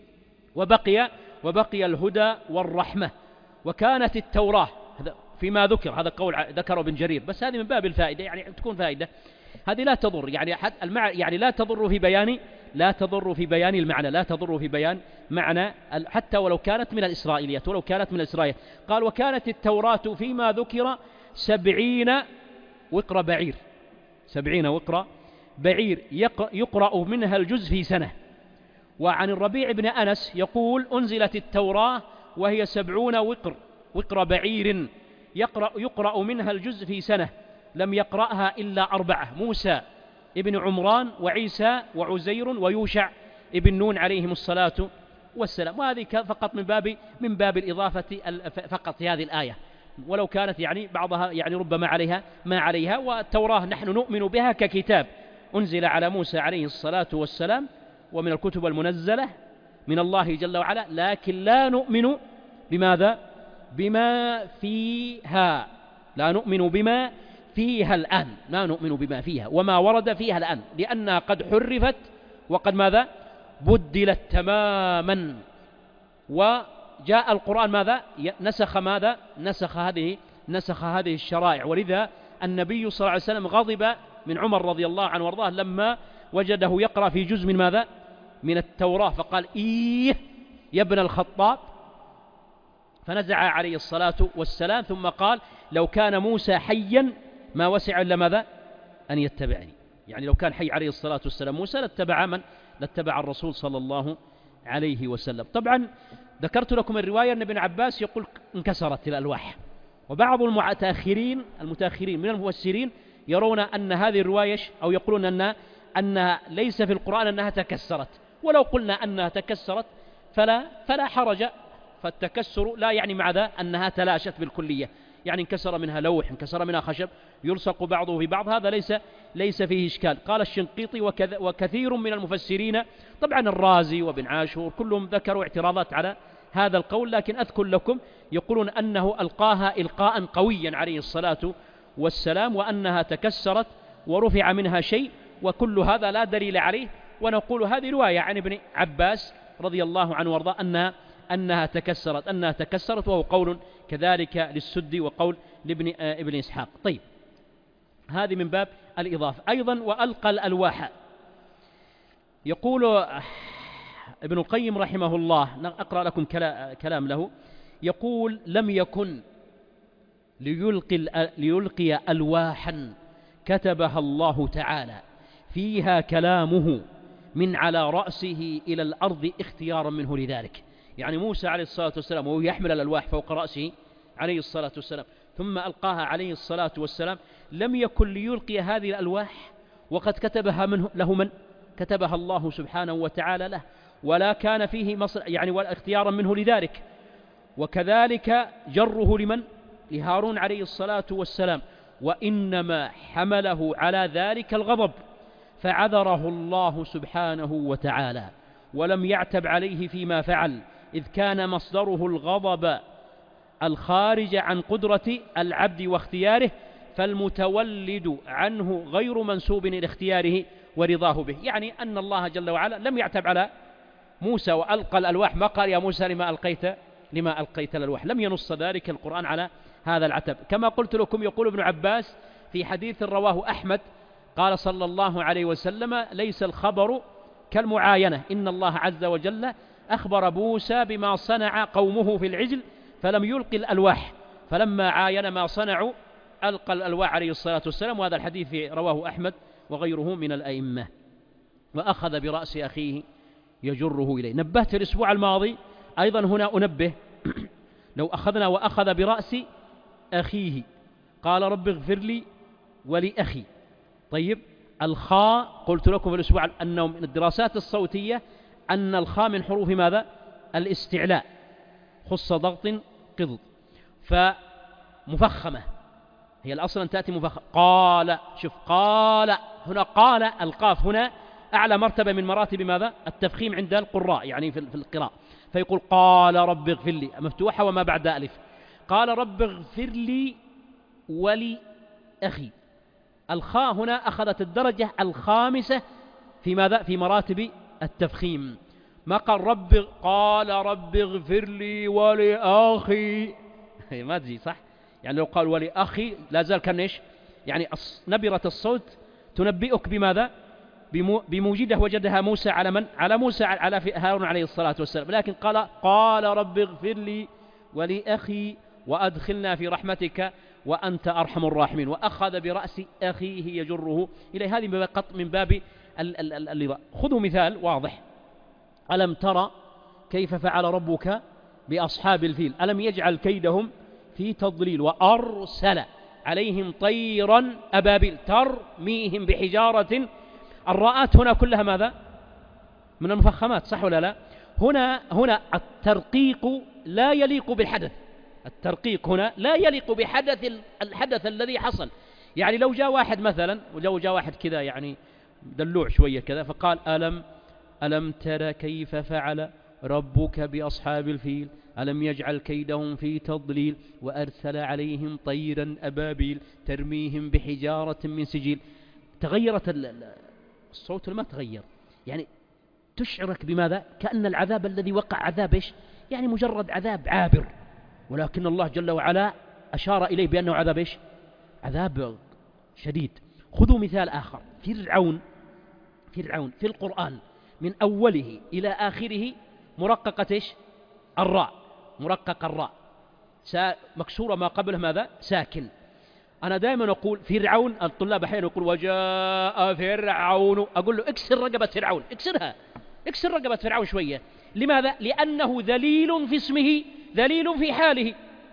وبقي وبقي الهدى والرحمة. وكانت التوراة فيما ذكر هذا قول ذكره ابن جرير بس هذه من باب الفائدة يعني تكون فائدة هذه لا تضر يعني حتى المع يعني لا تضر في بيان لا تضر في بيان المعنى لا تضر في بيان معنى حتى ولو كانت من الإسرائيليات ولو كانت من الإسرائيليات. قال وكانت التوراة فيما ذكر سبعين وقر بعير سبعين وقر بعير يقرأ منها الجزء في سنة. وعن الربيع بن أنس يقول أنزلت التوراة وهي سبعون وقر وقر بعير يقرأ, يقرأ منها الجزء في سنة لم يقرأها إلا أربعة موسى ابن عمران وعيسى وعزير ويوشع ابن نون عليهم الصلاة والسلام. وهذه فقط من باب من باب الإضافة فقط في هذه الآية ولو كانت يعني بعضها يعني ربما عليها ما عليها. والتوراة نحن نؤمن بها ككتاب أنزل على موسى عليه الصلاة والسلام ومن الكتب المنزلة من الله جل وعلا لكن لا نؤمن بماذا بما فيها لا نؤمن بما فيها الآن لا نؤمن بما فيها وما ورد فيها الآن لأنها قد حرفت وقد ماذا بدلت تماما. وجاء القرآن ماذا نسخ ماذا نسخ هذه نسخ هذه الشرائع. ولذا النبي صلى الله عليه وسلم غضب من عمر رضي الله عنه وارضاه لما وجده يقرأ في جزء من ماذا من التوراة فقال إيه يا ابن الخطاب فنزع عليه الصلاة والسلام ثم قال لو كان موسى حيا ما وسع إلا ماذا أن يتبعني. يعني لو كان حي عليه الصلاة والسلام موسى لاتبع من لاتبع الرسول صلى الله عليه وسلم. طبعا ذكرت لكم الرواية أن ابن عباس يقول انكسرت الألواح وبعض المتأخرين المتأخرين من المفسرين يرون أن هذه الرواية أو يقولون أن أنها ليس في القرآن أنها تكسرت ولو قلنا أنها تكسرت فلا فلا حرج فالتكسر لا يعني مع ذا أنها تلاشت بالكلية يعني انكسر منها لوح انكسر منها خشب يلصق بعضه في بعض هذا ليس ليس فيه إشكال. قال الشنقيطي وكثير من المفسرين طبعا الرازي وابن عاشور كلهم ذكروا اعتراضات على هذا القول لكن أذكر لكم يقولون أنه ألقاها إلقاء قويا عليه الصلاة والسلام وأنها تكسرت ورفع منها شيء وكل هذا لا دليل عليه. ونقول هذه رواية عن ابن عباس رضي الله عنه وارضاه أنها أنها تكسرت أنها تكسرت وهو قول كذلك للسدي وقول لابن ابن إسحاق. طيب هذه من باب الإضافة. أيضا وألقى الألواح، يقول ابن القيم رحمه الله، أقرأ لكم كلام له، يقول لم يكن ليلقي, ليلقي ألواحا كتبها الله تعالى فيها كلامه من على رأسه إلى الأرض اختيارا منه لذلك. يعني موسى عليه الصلاة والسلام وهو يحمل الألواح فوق رأسه عليه الصلاة والسلام ثم ألقاها عليه الصلاة والسلام، لم يكن ليلقي هذه الألواح وقد كتبها منه له من كتبها الله سبحانه وتعالى له، ولا كان فيه مصر يعني ولا اختيارا منه لذلك. وكذلك جره لمن لهارون عليه الصلاة والسلام، وإنما حمله على ذلك الغضب فعذره الله سبحانه وتعالى، ولم يعتب عليه فيما فعل، إذ كان مصدره الغضب الخارج عن قدرة العبد واختياره، فالمتولد عنه غير منسوب إلى اختياره ورضاه به. يعني أن الله جل وعلا لم يعتب على موسى وألقى الألواح، ما قال يا موسى لما ألقيت لما ألقيت الألواح، لم ينص ذلك القرآن على هذا العتب. كما قلت لكم يقول ابن عباس في حديث رواه أحمد قال صلى الله عليه وسلم ليس الخبر كالمعاينة، إن الله عز وجل أخبر موسى بما صنع قومه في العجل فلم يلقي الألواح، فلما عاين ما صنعوا ألقى الألواح عليه الصلاة والسلام. وهذا الحديث رواه أحمد وغيره من الأئمة. وأخذ برأس أخيه يجره إليه. نبهت الأسبوع الماضي أيضا هنا أنبه لو أخذنا وأخذ برأس أخيه قال رب اغفر لي ولأخي. طيب الخاء قلت لكم في الأسبوع أنه من الدراسات الصوتية أن الخاء من حروف ماذا؟ الاستعلاء، خص ضغط قض، فمفخمة هي الأصل أن تأتي مفخمة. قال، شوف قال هنا، قال القاف هنا أعلى مرتبة من مراتب ماذا؟ التفخيم عند القراء يعني في القراءة، فيقول قال رب اغفر لي مفتوحة وما بعد ألف، قال رب اغفر لي ولي أخي. الخاء هنا أخذت الدرجة الخامسة في ماذا؟ في مراتب التفخيم. ما قال رب، قال رب اغفر لي ولأخي ما تجي صح؟ يعني لو قال ولأخي لا زال كان إيش؟ يعني نبرة الصوت تنبئك بماذا؟ بموجده وجدها موسى على من؟ على موسى على هارون عليه الصلاة والسلام. لكن قال قال رب اغفر لي ولأخي وأدخلنا في رحمتك وأنت أرحم الراحمين. وأخذ برأس أخيه يجره إليه. هذه من باب اللي خذوا مثال واضح. ألم ترى كيف فعل ربك بأصحاب الفيل ألم يجعل كيدهم في تضليل وأرسل عليهم طيرا أبابيل ترميهم بحجارة. الراءات هنا كلها ماذا؟ من المفخمات، صح ولا لا؟ هنا هنا الترقيق لا يليق بالحدث، الترقيق هنا لا يليق بحدث الحدث الذي حصل. يعني لو جاء واحد مثلا، ولو جاء واحد كذا يعني دلوع شوية كذا فقال ألم ألم تر كيف فعل ربك بأصحاب الفيل ألم يجعل كيدهم في تضليل وأرسل عليهم طيرا أبابيل ترميهم بحجارة من سجيل. تغيرت الصوت ما تغير، يعني تشعرك بماذا؟ كأن العذاب الذي وقع عذاب إيش؟ يعني مجرد عذاب عابر، ولكن الله جل وعلا أشار إليه بأنه عذاب إيش؟ عذاب شديد. خذوا مثال آخر. فرعون فرعون في القرآن من أوله إلى آخره مرققة إيش؟ الراء، مرقق الراء مكسورة ما قبلها ماذا؟ ساكن. أنا دائما أقول فرعون، الطلاب أحيانا يقول وجاء فرعون، أقول له اكسر رقبة فرعون، اكسرها، اكسر رقبة فرعون شوية. لماذا؟ لأنه ذليل في اسمه ذليل في حاله.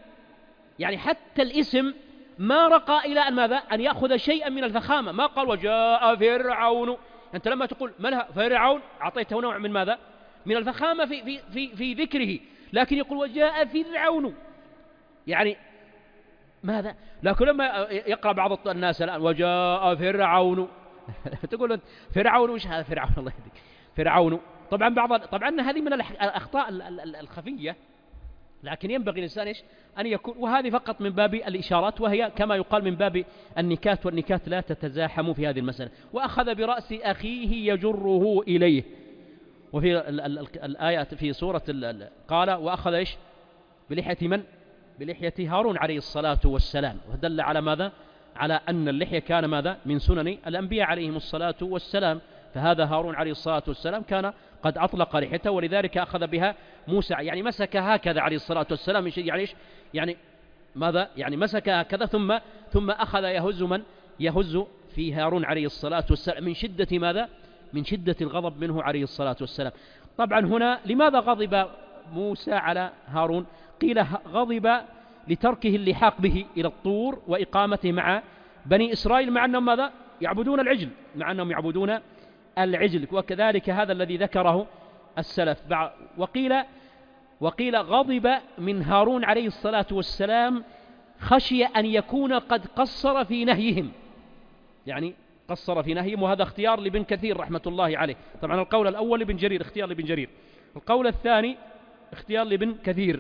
يعني حتى الاسم ما رقى إلى أن ماذا؟ أن يأخذ شيئا من الفخامة. ما قال وجاء فرعون. أنت لما تقول من فرعون أعطيته نوع من ماذا؟ من الفخامة في, في, في, في ذكره. لكن يقول وجاء فرعون يعني ماذا؟ لكن لما يقرأ بعض الناس الآن وجاء فرعون تقول فرعون وش هذا فرعون؟ الله يهديك فرعون. طبعا بعض طبعا هذه من الأخطاء الخفية، لكن ينبغي الإنسان إيش؟ أن يكون، وهذه فقط من باب الإشارات، وهي كما يقال من باب النكات، والنكات لا تتزاحم في هذه المسألة. وأخذ برأس أخيه يجره إليه. وفي الآيات في سورة قال وأخذ إيش؟ بلحية من؟ بلحية هارون عليه الصلاة والسلام، ودل على ماذا؟ على أن اللحية كان ماذا من سنن الأنبياء عليهم الصلاة والسلام، فهذا هارون عليه الصلاة والسلام كان قد أطلق لحيته، ولذلك أخذ بها موسى، يعني مسك هكذا عليه الصلاة والسلام، يعني إيش؟ يعني ماذا؟ يعني مسك هكذا ثم ثم أخذ يهز من يهز في هارون عليه الصلاة والسلام من شدة ماذا؟ من شدة الغضب منه عليه الصلاة والسلام. طبعا هنا لماذا غضب موسى على هارون؟ قيل غضب لتركه اللحاق به إلى الطور وإقامته مع بني إسرائيل، مع أنهم ماذا؟ يعبدون العجل، مع أنهم يعبدون العجل، وكذلك هذا الذي ذكره السلف. وقيل وقيل غضب من هارون عليه الصلاة والسلام خشي أن يكون قد قصر في نهيهم، يعني قصر في نهيهم، وهذا اختيار لابن كثير رحمة الله عليه. طبعا القول الأول لابن جرير، اختيار لابن جرير، القول الثاني اختيار لابن كثير.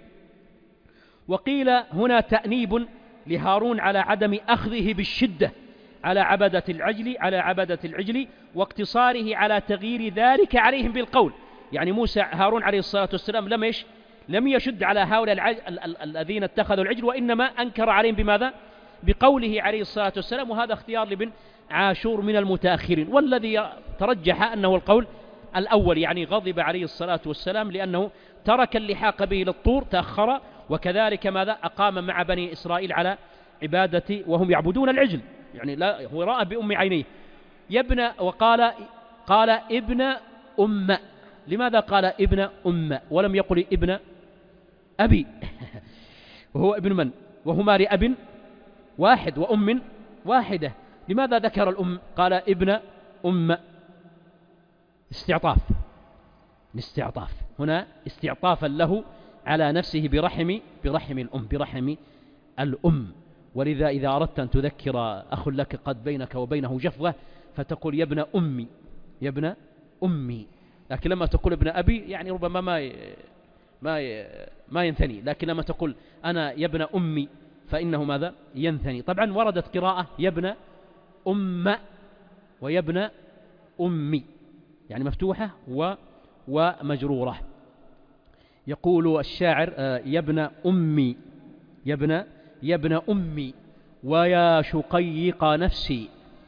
وقيل هنا تأنيب لهارون على عدم أخذه بالشدة على عبدة العجل على عبدة العجل واقتصاره على تغيير ذلك عليهم بالقول. يعني موسى هارون عليه الصلاة والسلام لم يش لم يشد على هؤلاء الذين اتخذوا العجل، وإنما أنكر عليهم بماذا؟ بقوله عليه الصلاة والسلام، وهذا اختيار لابن عاشور من المتأخرين، والذي ترجح أنه القول الأول، يعني غضب عليه الصلاة والسلام لأنه ترك اللحاق به للطور، تأخر، وكذلك ماذا؟ أقام مع بني إسرائيل على عبادة وهم يعبدون العجل، يعني لا هو رأى بأم عينيه. يبنى وقال قال ابن أم. لماذا قال ابن أم ولم يقل ابن أبي؟ وهو ابن من؟ وهما لأب واحد وأم واحدة. لماذا ذكر الأم؟ قال ابن أم. استعطاف، استعطاف هنا استعطافا له على نفسه برحم برحم الأم برحم الأم. ولذا إذا أردت أن تذكر أخ لك قد بينك وبينه جفوة فتقول يا ابن أمي، يا ابن أمي. لكن لما تقول ابن أبي يعني ربما ما ما ما ينثني، لكن لما تقول أنا يا ابن أمي فإنه ماذا؟ ينثني. طبعا وردت قراءة يا ابن أم ويا ابن أمي، يعني مفتوحة و ومجرورة. يقول الشاعر يا ابن أمي، يا ابن يا ابن أمي ويا شقيق نفسي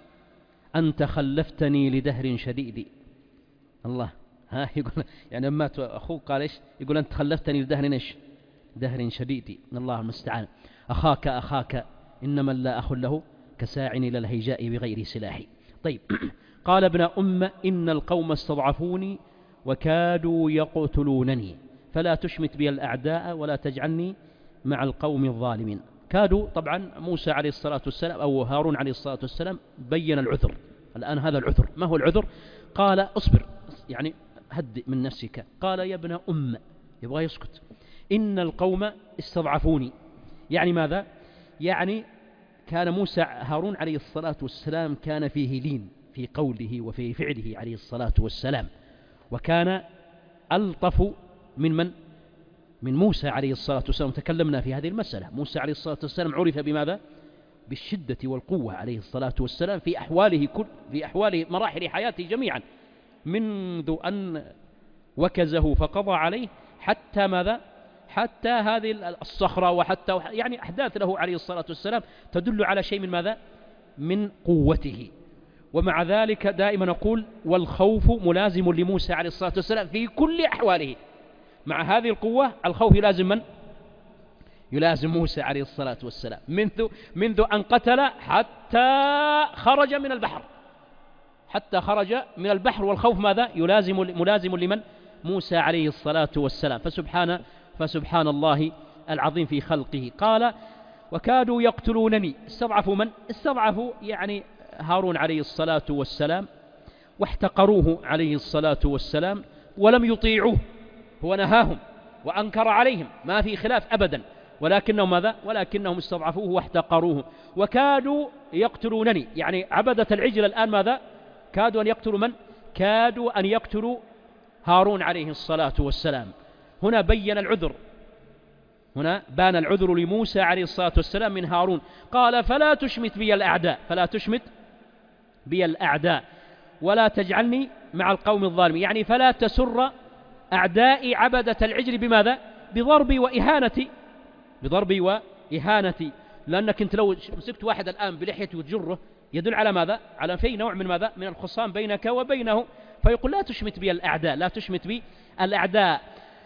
أنت خلفتني لدهر شديد. الله، ها يقول يعني لما أخوك قال إيش؟ يقول أنت خلفتني لدهر إيش؟ دهر شديد. الله المستعان. أخاك أخاك إنما لا أخ له كساعني للهيجاء بغير سلاحي. طيب قال ابن أم إن القوم استضعفوني وكادوا يقتلونني فلا تشمت بي الأعداء ولا تجعلني مع القوم الظالمين. كادوا، طبعا موسى عليه الصلاة والسلام أو هارون عليه الصلاة والسلام بين العذر. الآن هذا العذر، ما هو العذر؟ قال اصبر، يعني هدئ من نفسك. قال يا ابن أم، يبغى يسكت. إن القوم استضعفوني، يعني ماذا؟ يعني كان موسى هارون عليه الصلاة والسلام كان فيه لين في قوله وفي فعله عليه الصلاة والسلام، وكان ألطف من من؟ من موسى عليه الصلاة والسلام. تكلمنا في هذه المسألة. موسى عليه الصلاة والسلام عرف بماذا؟ بالشدة والقوة عليه الصلاة والسلام في أحواله كل في أحوال مراحل حياته جميعا، منذ أن وكزه فقضى عليه حتى ماذا؟ حتى هذه الصخرة، وحتى يعني أحداث له عليه الصلاة والسلام تدل على شيء من ماذا؟ من قوته. ومع ذلك دائما نقول والخوف ملازم لموسى عليه الصلاة والسلام في كل أحواله. مع هذه القوة الخوف يلازم من؟ يلازم موسى عليه الصلاة والسلام منذ منذ أن قتل حتى خرج من البحر، حتى خرج من البحر والخوف ماذا؟ يلازم ملازم لمن؟ موسى عليه الصلاة والسلام. فسبحان فسبحان الله العظيم في خلقه. قال وكادوا يقتلونني. استضعفوا من؟ استضعفوا يعني هارون عليه الصلاة والسلام، واحتقروه عليه الصلاة والسلام ولم يطيعوه. هو نهاهم وأنكر عليهم، ما في خلاف أبدا، ولكنهم ماذا؟ ولكنهم استضعفوه واحتقروه. وكادوا يقتلونني، يعني عبدة العجل الآن ماذا؟ كادوا أن يقتلوا من؟ كادوا أن يقتلوا هارون عليه الصلاة والسلام. هنا بين العذر، هنا بان العذر لموسى عليه الصلاة والسلام من هارون. قال فلا تشمت بي الأعداء، فلا تشمت بي الأعداء ولا تجعلني مع القوم الظالمين، يعني فلا تسر أعداء عبدة العجل بماذا؟ بضربي وإهانتي، بضربي وإهانتي. لأنك أنت لو مسكت واحد الآن بلحيته وتجره يدل على ماذا؟ على في نوع من ماذا؟ من الخصام بينك وبينه. فيقول لا تشمت بي الأعداء، لا تشمت بي الأعداء.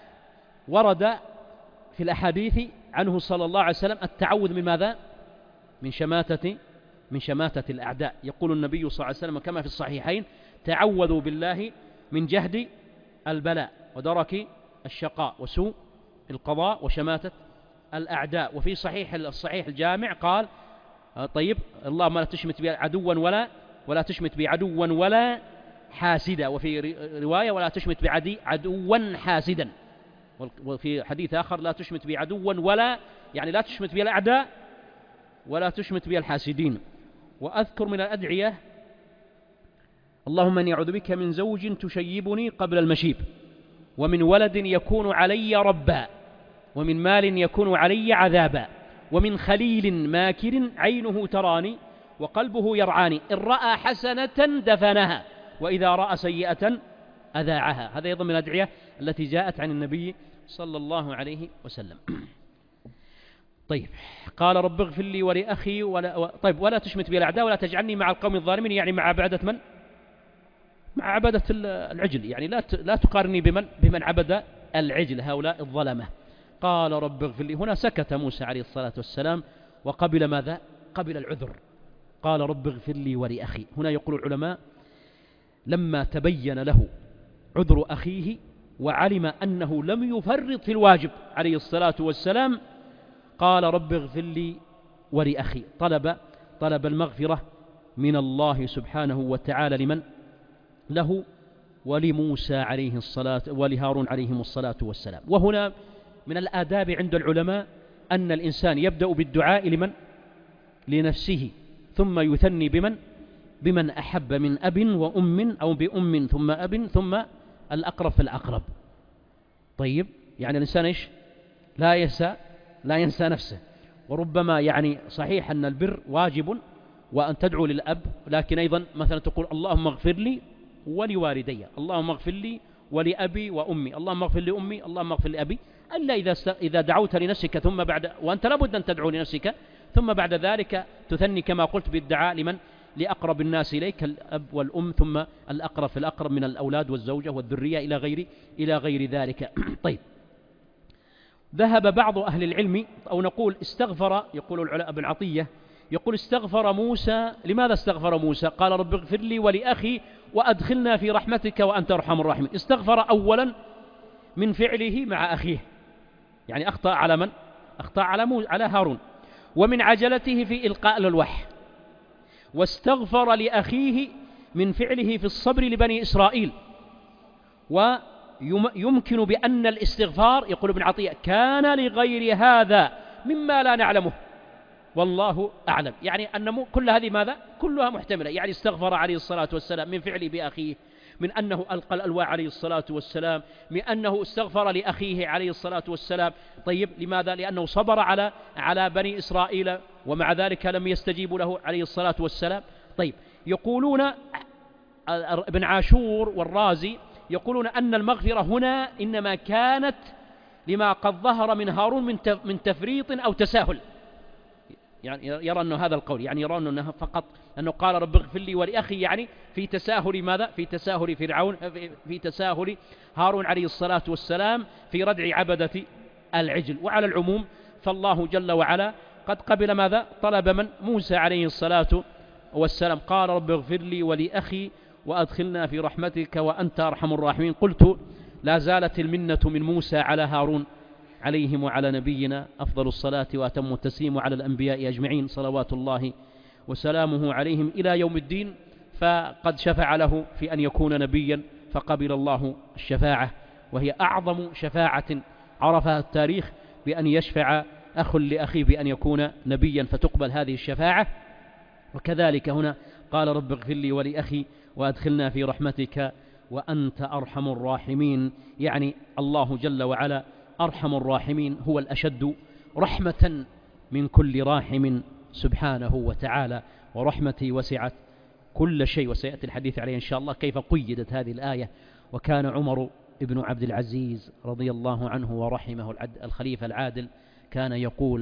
ورد في الأحاديث عنه صلى الله عليه وسلم التعوذ من ماذا؟ من شماتة من شماتة الأعداء. يقول النبي صلى الله عليه وسلم كما في الصحيحين: تعوذوا بالله من جهد البلاء ودرك الشقاء وسوء القضاء وشماتة الأعداء. وفي صحيح الصحيح الجامع قال: طيب اللهم لا تشمت بي عدوا ولا ولا تشمت بي عدوا ولا حاسدا. وفي رواية: ولا تشمت بعدي عدوا حاسدا. وفي حديث آخر: لا تشمت بي عدوا ولا، يعني لا تشمت بي الأعداء ولا تشمت بي الحاسدين. وأذكر من الأدعية: اللهم إني أعوذ بك من زوج تشيبني قبل المشيب، ومن ولد يكون علي ربا، ومن مال يكون علي عذابا، ومن خليل ماكر عينه تراني وقلبه يرعاني، إن رأى حسنة دفنها وإذا رأى سيئة أذاعها. هذا أيضا من الأدعية التي جاءت عن النبي صلى الله عليه وسلم. طيب، قال: رب اغفر لي ولأخي ولا و... طيب ولا تشمت بي الأعداء ولا تجعلني مع القوم الظالمين، يعني مع عبادة من؟ مع عبادة العجل، يعني لا ت... لا تقارني بمن بمن عبد العجل، هؤلاء الظلمة. قال: رب اغفر لي. هنا سكت موسى عليه الصلاة والسلام وقبل ماذا؟ قبل العذر. قال: رب اغفر لي ولأخي. هنا يقول العلماء: لما تبين له عذر أخيه وعلم أنه لم يفرط في الواجب عليه الصلاة والسلام، قال: رب اغفر لي ولأخي. طلب طلب المغفرة من الله سبحانه وتعالى لمن؟ له ولموسى عليه الصلاة ولهارون عليهم الصلاة والسلام. وهنا من الآداب عند العلماء أن الإنسان يبدأ بالدعاء لمن؟ لنفسه، ثم يثني بمن؟ بمن أحب من أب وأم، أو بأم ثم أب ثم الأقرب فالأقرب. طيب، يعني الإنسان إيش؟ لا ينسى لا ينسى نفسه. وربما يعني صحيح أن البر واجب وأن تدعو للأب، لكن أيضا مثلا تقول: اللهم اغفر لي ولوالدي، اللهم اغفر لي ولأبي وأمي، اللهم اغفر لأمي، اللهم اغفر لأبي. ألا إذا إذا دعوت لنفسك ثم بعد، وأنت لابد أن تدعو لنفسك، ثم بعد ذلك تثني كما قلت بالدعاء لمن؟ لأقرب الناس إليك، الأب والأم، ثم الأقرب في الأقرب من الأولاد والزوجة والذرية إلى غير إلى غير ذلك. طيب، ذهب بعض أهل العلم، أو نقول استغفر، يقول ابن عطية يقول: استغفر موسى. لماذا استغفر موسى؟ قال: رب اغفر لي ولأخي وأدخلنا في رحمتك وأنت أرحم الراحمين. استغفر أولا من فعله مع أخيه، يعني أخطأ على من؟ أخطأ على, مو... على هارون، ومن عجلته في إلقاء الوحي. واستغفر لأخيه من فعله في الصبر لبني إسرائيل. ويمكن بأن الاستغفار، يقول ابن عطية، كان لغير هذا مما لا نعلمه والله أعلم. يعني أن كل هذه ماذا؟ كلها محتملة. يعني استغفر عليه الصلاة والسلام من فعله بأخيه، من أنه ألقى الألواح عليه الصلاة والسلام، من أنه استغفر لأخيه عليه الصلاة والسلام. طيب، لماذا؟ لأنه صبر على على بني إسرائيل ومع ذلك لم يستجيبوا له عليه الصلاة والسلام. طيب، يقولون ابن عاشور والرازي يقولون أن المغفرة هنا إنما كانت لما قد ظهر من هارون من تفريط أو تساهل. يعني يرى أنه هذا القول، يعني يرى أنه فقط أنه قال: رب اغفر لي ولأخي، يعني في تساهل ماذا؟ في تساهل فرعون، في تساهل هارون عليه الصلاة والسلام في ردع عبدة العجل. وعلى العموم فالله جل وعلا قد قبل ماذا؟ طلب من؟ موسى عليه الصلاة والسلام. قال: رب اغفر لي ولأخي وأدخلنا في رحمتك وأنت أرحم الراحمين. قلت: لا زالت المنة من موسى على هارون عليهم وعلى نبينا أفضل الصلاة وأتم التسليم، وعلى الأنبياء أجمعين صلوات الله وسلامه عليهم إلى يوم الدين. فقد شفع له في أن يكون نبيا فقبل الله الشفاعة، وهي أعظم شفاعة عرفها التاريخ، بأن يشفع أخ لأخيه بأن يكون نبيا فتقبل هذه الشفاعة. وكذلك هنا قال: رب اغفر لي ولأخي وأدخلنا في رحمتك وأنت أرحم الراحمين. يعني الله جل وعلا أرحم الراحمين، هو الأشد رحمة من كل راحم سبحانه وتعالى، ورحمتي وسعت كل شيء. وسيأتي الحديث عليه إن شاء الله كيف قيدت هذه الآية. وكان عمر ابن عبد العزيز رضي الله عنه ورحمه الخليفة العادل كان يقول: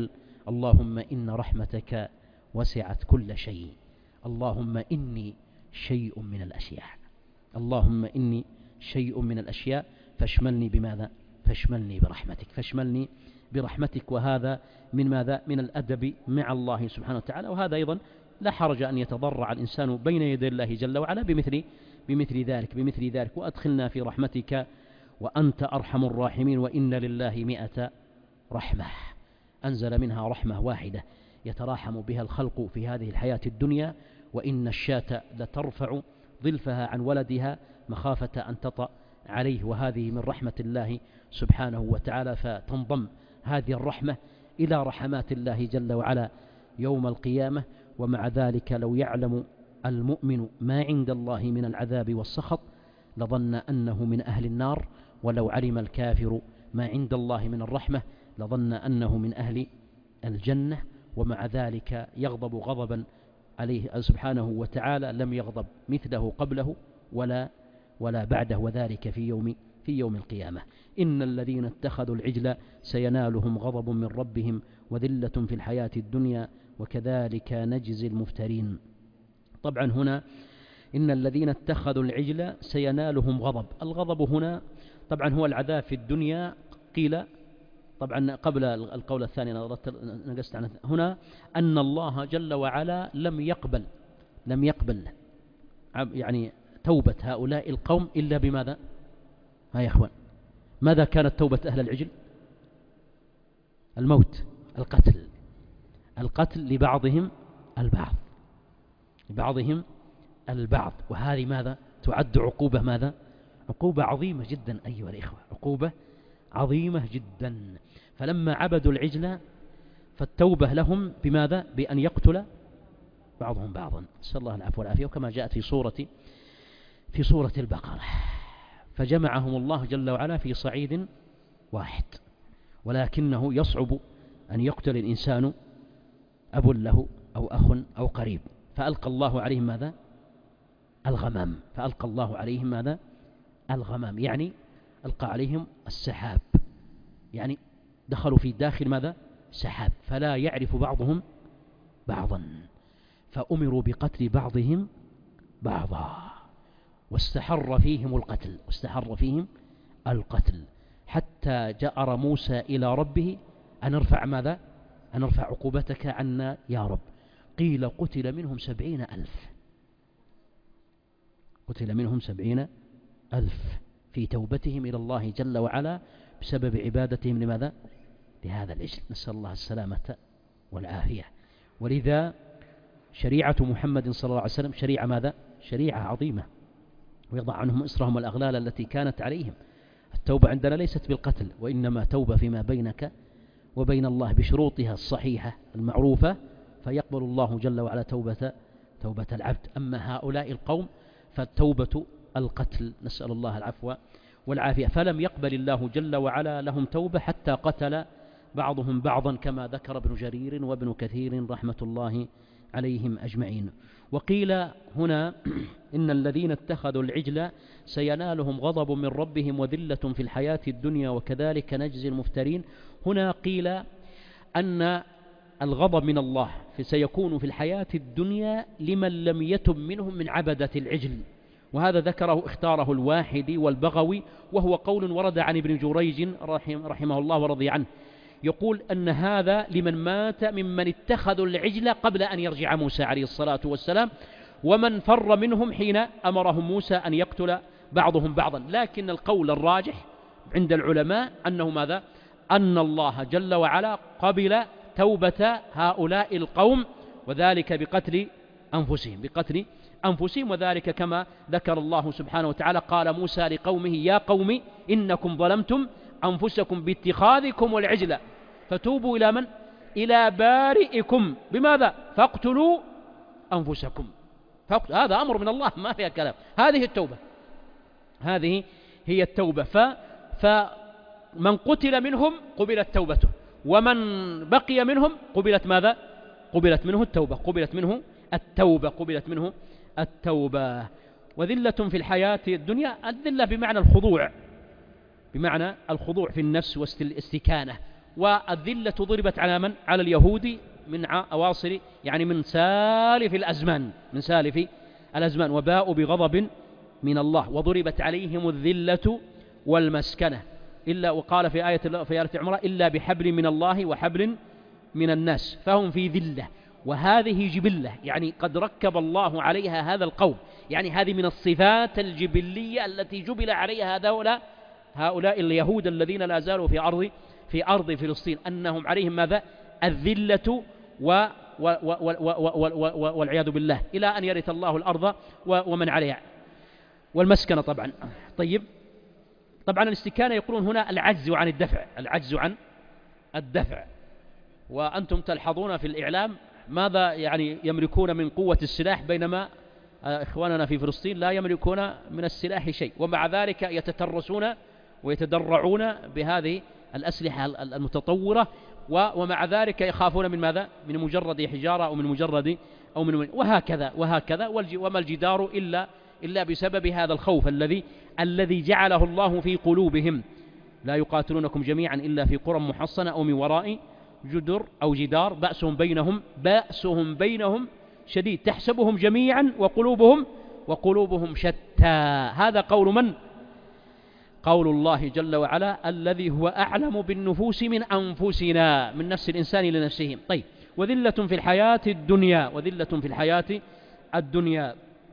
اللهم إن رحمتك وسعت كل شيء، اللهم إني شيء من الأشياء، اللهم إني شيء من الأشياء فاشملني بماذا؟ فاشملني برحمتك، فاشملني برحمتك. وهذا من ماذا؟ من الأدب مع الله سبحانه وتعالى. وهذا أيضا لا حرج أن يتضرع الإنسان بين يدي الله جل وعلا بمثل بمثل ذلك بمثل ذلك وأدخلنا في رحمتك وأنت أرحم الراحمين، وإن لله مئة رحمة، أنزل منها رحمة واحدة يتراحم بها الخلق في هذه الحياة الدنيا، وإن الشاة لترفع ظلفها عن ولدها مخافة أن تطأ عليه، وهذه من رحمة الله سبحانه وتعالى. فتنضم هذه الرحمة إلى رحمات الله جل وعلا يوم القيامة. ومع ذلك لو يعلم المؤمن ما عند الله من العذاب والسخط لظن أنه من أهل النار، ولو علم الكافر ما عند الله من الرحمة لظن أنه من أهل الجنة. ومع ذلك يغضب غضبا عليه سبحانه وتعالى لم يغضب مثله قبله ولا ولا بعده، وذلك في يوم في يوم القيامة. إن الذين اتخذوا العجل سينالهم غضب من ربهم وذلة في الحياة الدنيا وكذلك نجزي المفترين. طبعا هنا إن الذين اتخذوا العجل سينالهم غضب، الغضب هنا طبعا هو العذاب في الدنيا. قيل طبعا قبل القول الثاني نقصت عن هنا أن الله جل وعلا لم يقبل لم يقبل يعني توبة هؤلاء القوم إلا بماذا؟ ها يا أخوان، ماذا كانت توبة أهل العجل؟ الموت، القتل القتل لبعضهم البعض لبعضهم البعض وهذه ماذا؟ تعد عقوبة ماذا؟ عقوبة عظيمة جدا أيها الإخوة، عقوبة عظيمة جدا. فلما عبدوا العجل فالتوبة لهم بماذا؟ بأن يقتل بعضهم بعضا، نسأل الله العفو والعافية. وكما جاءت في سورة في سورة البقرة فجمعهم الله جل وعلا في صعيد واحد، ولكنه يصعب أن يقتل الإنسان أب له أو أخ أو قريب، فألقى الله عليهم ماذا؟ الغمام، فألقى الله عليهم ماذا؟ الغمام، يعني ألقى عليهم السحاب، يعني دخلوا في داخل ماذا؟ سحاب، فلا يعرف بعضهم بعضا، فأمروا بقتل بعضهم بعضا، واستحر فيهم القتل واستحر فيهم القتل حتى جأر موسى إلى ربه أن ارفع ماذا؟ أن ارفع عقوبتك عنا يا رب. قيل قتل منهم سبعين ألف قتل منهم سبعين ألف في توبتهم إلى الله جل وعلا بسبب عبادتهم لماذا؟ لهذا العجل، نسأل الله السلامة والعافية. ولذا شريعة محمد صلى الله عليه وسلم شريعة ماذا؟ شريعة عظيمة، ويضع عنهم إصرهم والأغلال التي كانت عليهم. التوبة عندنا ليست بالقتل، وإنما توبة فيما بينك وبين الله بشروطها الصحيحة المعروفة، فيقبل الله جل وعلا توبة توبة العبد. أما هؤلاء القوم فالتوبة القتل، نسأل الله العفو والعافية. فلم يقبل الله جل وعلا لهم توبة حتى قتل بعضهم بعضا، كما ذكر ابن جرير وابن كثير رحمة الله عليهم أجمعين. وقيل هنا إن الذين اتخذوا العجل سينالهم غضب من ربهم وذلة في الحياة الدنيا وكذلك نجزي المفترين. هنا قيل أن الغضب من الله سيكون في الحياة الدنيا لمن لم يتب منهم من عبدة العجل، وهذا ذكره اختاره الواحدي والبغوي، وهو قول ورد عن ابن جريج رحمه الله ورضي عنه، يقول أن هذا لمن مات ممن اتخذوا العجل قبل أن يرجع موسى عليه الصلاة والسلام، ومن فر منهم حين أمرهم موسى أن يقتل بعضهم بعضا. لكن القول الراجح عند العلماء أنه ماذا؟ أن الله جل وعلا قبل توبة هؤلاء القوم، وذلك بقتل أنفسهم بقتل أنفسهم وذلك كما ذكر الله سبحانه وتعالى، قال موسى لقومه يا قوم إنكم ظلمتم أنفسكم باتخاذكم العجل فتوبوا إلى من؟ إلى بارئكم بماذا؟ فاقتلوا أنفسكم. فاقتل. هذا أمر من الله ما فيها كلام، هذه التوبة هذه هي التوبة. ف... فمن قتل منهم قبلت توبته، ومن بقي منهم قبلت ماذا؟ قبلت منه التوبة قبلت منه التوبة قبلت منه التوبة. وذلة في الحياة الدنيا، الذلة بمعنى الخضوع، بمعنى الخضوع في النفس والاستكانة، والذلة ضربت على من؟ على اليهود من أواصر يعني من سالف الأزمان من سالف الأزمان وباءوا بغضب من الله وضربت عليهم الذلة والمسكنة إلا وقال في آية في آية عمران إلا بحبل من الله وحبل من الناس فهم في ذلة. وهذه جبلة يعني قد ركب الله عليها هذا القوم، يعني هذه من الصفات الجبلية التي جبل عليها هؤلاء هؤلاء اليهود الذين لا زالوا في أرض في أرض فلسطين، أنهم عليهم ماذا؟ الذلة و والعياذ بالله إلى أن يرث الله الأرض ومن عليها والمسكنة. طبعا طيب طبعا الاستكانة يقولون هنا العجز عن الدفع، العجز عن الدفع. وأنتم تلحظون في الإعلام ماذا يعني يملكون من قوة السلاح، بينما إخواننا في فلسطين لا يملكون من السلاح شيء، ومع ذلك يتترسون ويتدرعون بهذه الأسلحة المتطورة، ومع ذلك يخافون من ماذا؟ من مجرد حجارة أو من مجرد أو من وهكذا وهكذا وما الجدار إلا إلا بسبب هذا الخوف الذي الذي جعله الله في قلوبهم. لا يقاتلونكم جميعا إلا في قرى محصنة أو من وراء جدر أو جدار بأسهم بينهم بأسهم بينهم شديد تحسبهم جميعا وقلوبهم وقلوبهم شتى. هذا قول من؟ قول الله جل وعلا الذي هو أعلم بالنفوس من أنفسنا، من نفس الإنسان لنفسهم. طيب وذلة في الحياة الدنيا وذلة في الحياة الدنيا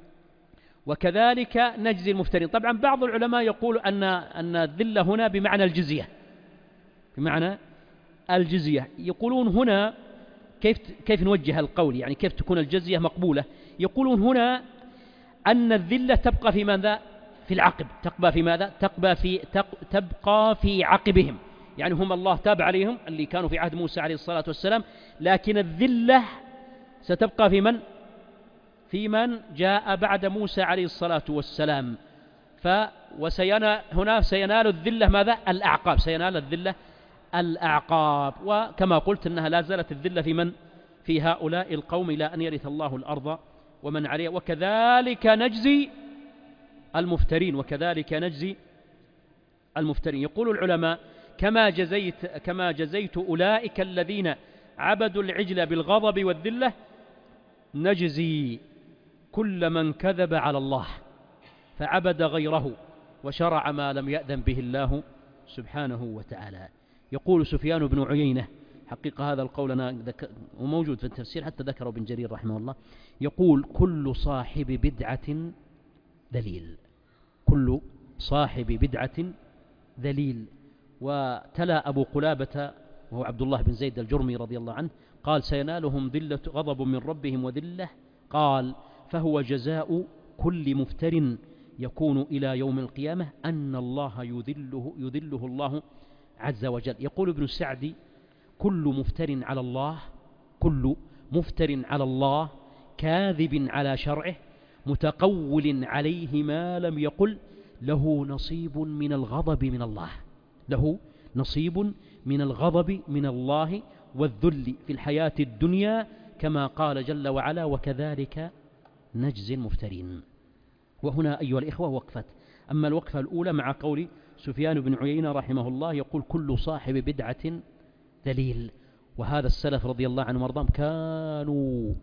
وكذلك نجزي المفترين. طبعا بعض العلماء يقول أن أن الذلة هنا بمعنى الجزية، بمعنى الجزية. يقولون هنا كيف كيف نوجه القول، يعني كيف تكون الجزية مقبولة؟ يقولون هنا أن الذلة تبقى في ماذا؟ في العقب. تبقى في ماذا؟ تبقى في تبقى في عقبهم، يعني هم الله تاب عليهم اللي كانوا في عهد موسى عليه الصلاة والسلام، لكن الذلة ستبقى في من؟ في من جاء بعد موسى عليه الصلاة والسلام. ف وسينا هنا سينال الذلة ماذا؟ الأعقاب، سينال الذلة الأعقاب. وكما قلت أنها لا زالت الذلة في من؟ في هؤلاء القوم إلى أن يرث الله الأرض ومن عليها. وكذلك نجزي المفترين وكذلك نجزي المفترين. يقول العلماء كما جزيت كما جزيت أولئك الذين عبدوا العجل بالغضب والذلة نجزي كل من كذب على الله فعبد غيره وشرع ما لم يأذن به الله سبحانه وتعالى. يقول سفيان بن عيينة، حقيقة هذا القول أنا وموجود في التفسير حتى ذكره ابن جرير رحمه الله، يقول كل صاحب بدعة ذليل، كل صاحب بدعة ذليل. وتلا أبو قلابة وهو عبد الله بن زيد الجرمي رضي الله عنه قال سينالهم ذلة غضب من ربهم وذلة، قال فهو جزاء كل مفتر يكون إلى يوم القيامة أن الله يذله, يذله الله عز وجل. يقول ابن السعدي كل مفتر على الله كل مفتر على الله كاذب على شرعه متقول عليه ما لم يقل له نصيب من الغضب من الله، له نصيب من الغضب من الله والذل في الحياة الدنيا كما قال جل وعلا وكذلك نجزي المفترين. وهنا أيها الإخوة وقفت. أما الوقفة الأولى مع قول سفيان بن عيينة رحمه الله يقول كل صاحب بدعة ذليل. وهذا السلف رضي الله عنهم وارضاهم كانوا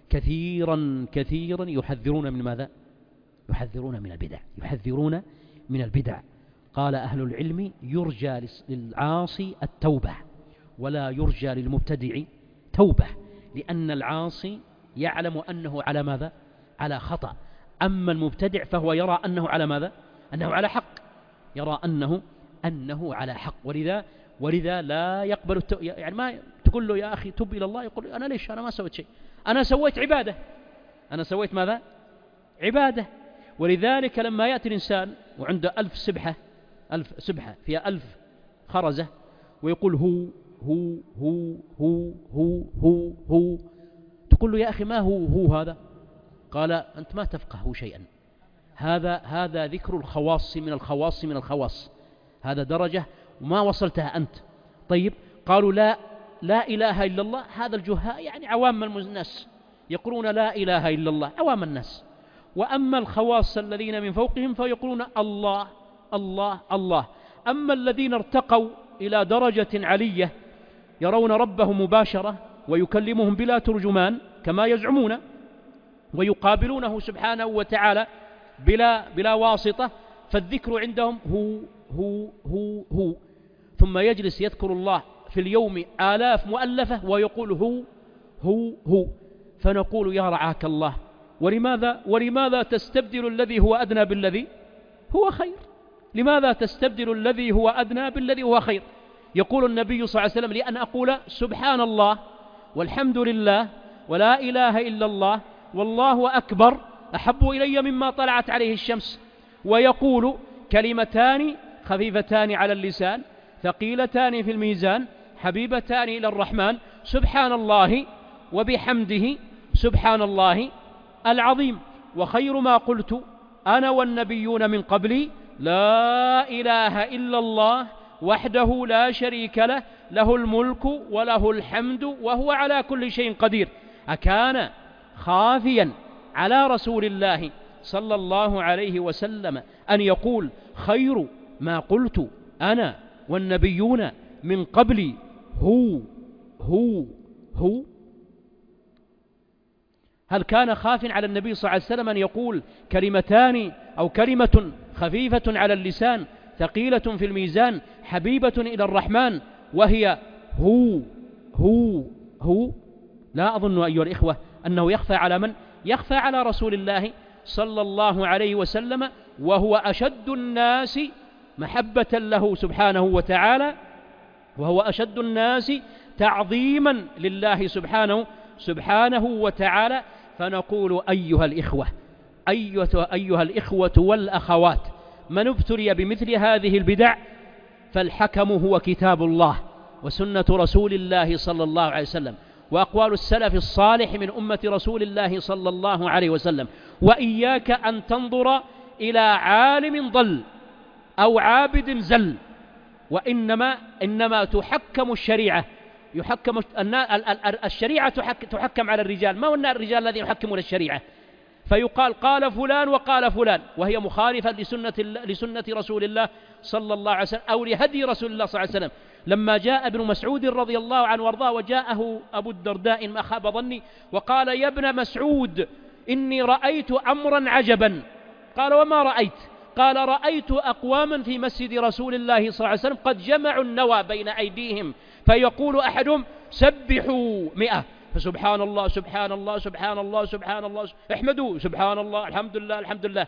كثيرا كثيرا يحذرون من ماذا؟ يحذرون من البدع، يحذرون من البدع. قال أهل العلم يرجى للعاصي التوبة ولا يرجى للمبتدع توبة، لأن العاصي يعلم أنه على ماذا؟ على خطأ، أما المبتدع فهو يرى أنه على ماذا؟ أنه على حق، يرى أنه أنه على حق. ولذا ولذا لا يقبل التو... يعني ما تقول له يا أخي تب إلى الله، يقول أنا ليش؟ أنا ما سويت شيء، أنا سويت عبادة، أنا سويت ماذا؟ عبادة. ولذلك لما يأتي الإنسان وعنده ألف سبحة ألف سبحة فيها ألف خرزة ويقول هو هو هو هو هو هو هو تقول له يا أخي ما هو هو هذا؟ قال أنت ما تفقه شيئا، هذا هذا ذكر الخواص من الخواص من الخواص، هذا درجة وما وصلتها أنت. طيب قالوا لا لا إله إلا الله، هذا الجهاء يعني عوام الناس يقولون لا إله إلا الله، عوام الناس. وأما الخواص الذين من فوقهم فيقولون الله الله الله. أما الذين ارتقوا إلى درجة علية يرون ربهم مباشرة ويكلمهم بلا ترجمان كما يزعمون، ويقابلونه سبحانه وتعالى بلا, بلا واسطة، فالذكر عندهم هو هو هو هو، ثم يجلس يذكر الله في اليوم آلاف مؤلفة ويقول هو هو هو، فنقول يا رعاك الله، ولماذا, ولماذا تستبدل الذي هو أدنى بالذي هو خير؟ لماذا تستبدل الذي هو أدنى بالذي هو خير؟ يقول النبي صلى الله عليه وسلم: لأن أقول سبحان الله والحمد لله ولا إله إلا الله والله أكبر أحب إلي مما طلعت عليه الشمس. ويقول: كلمتان خفيفتان على اللسان ثقيلتان في الميزان حبيبتان إلى الرحمن، سبحان الله وبحمده سبحان الله العظيم. وخير ما قلت أنا والنبيون من قبلي لا إله إلا الله وحده لا شريك له، له الملك وله الحمد وهو على كل شيء قدير. أكان خافيا على رسول الله صلى الله عليه وسلم أن يقول: خير ما قلت أنا والنبيون من قبلي هو هو هو؟ هل كان خاف على النبي صلى الله عليه وسلم أن يقول كلمتان أو كلمة خفيفة على اللسان ثقيلة في الميزان حبيبة إلى الرحمن وهي هو هو هو؟ لا أظن أيها الإخوة أنه يخفى على من؟ يخفى على رسول الله صلى الله عليه وسلم، وهو أشد الناس محبة له سبحانه وتعالى، وهو أشد الناس تعظيما لله سبحانه سبحانه وتعالى. فنقول أيها الإخوة أيها, أيها الإخوة والأخوات، من ابتلي بمثل هذه البدع فالحكم هو كتاب الله وسنة رسول الله صلى الله عليه وسلم وأقوال السلف الصالح من أمة رسول الله صلى الله عليه وسلم. وإياك أن تنظر إلى عالم ضل أو عابد زل، وإنما إنما تحكم الشريعة، يحكم الشريعة تحكم على الرجال، ما هو الرجال الذي يحكمون الشريعة؟ فيقال قال فلان وقال فلان، وهي مخالفة لسنة, لسنة رسول الله صلى الله عليه وسلم أو لهدي رسول الله صلى الله عليه وسلم. لما جاء ابن مسعود رضي الله عنه وارضاه وجاءه أبو الدرداء ما خاب ظني وقال: يا ابن مسعود إني رأيت أمرا عجبا. قال: وما رأيت؟ قال: رأيت أقواما في مسجد رسول الله صلى الله عليه وسلم قد جمعوا النوى بين أيديهم، فيقول أحدهم: سبحوا مئة، فسبحان الله سبحان الله سبحان الله سبحان الله، احمدوا سبحان الله الحمد لله الحمد لله.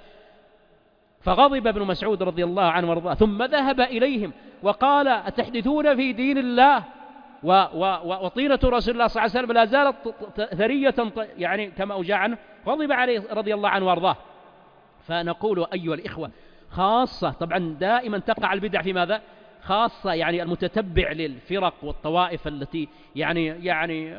فغضب ابن مسعود رضي الله عنه وارضاه، ثم ذهب إليهم وقال: أتحدثون في دين الله وطينة رسول الله صلى الله عليه وسلم لا زالت ثرية يعني كما أجاع عنه؟ غضب عليه رضي الله عنه وارضاه. فنقول أيها الإخوة، خاصة طبعا دائما تقع البدع في ماذا؟ خاصة يعني المتتبع للفرق والطوائف التي يعني يعني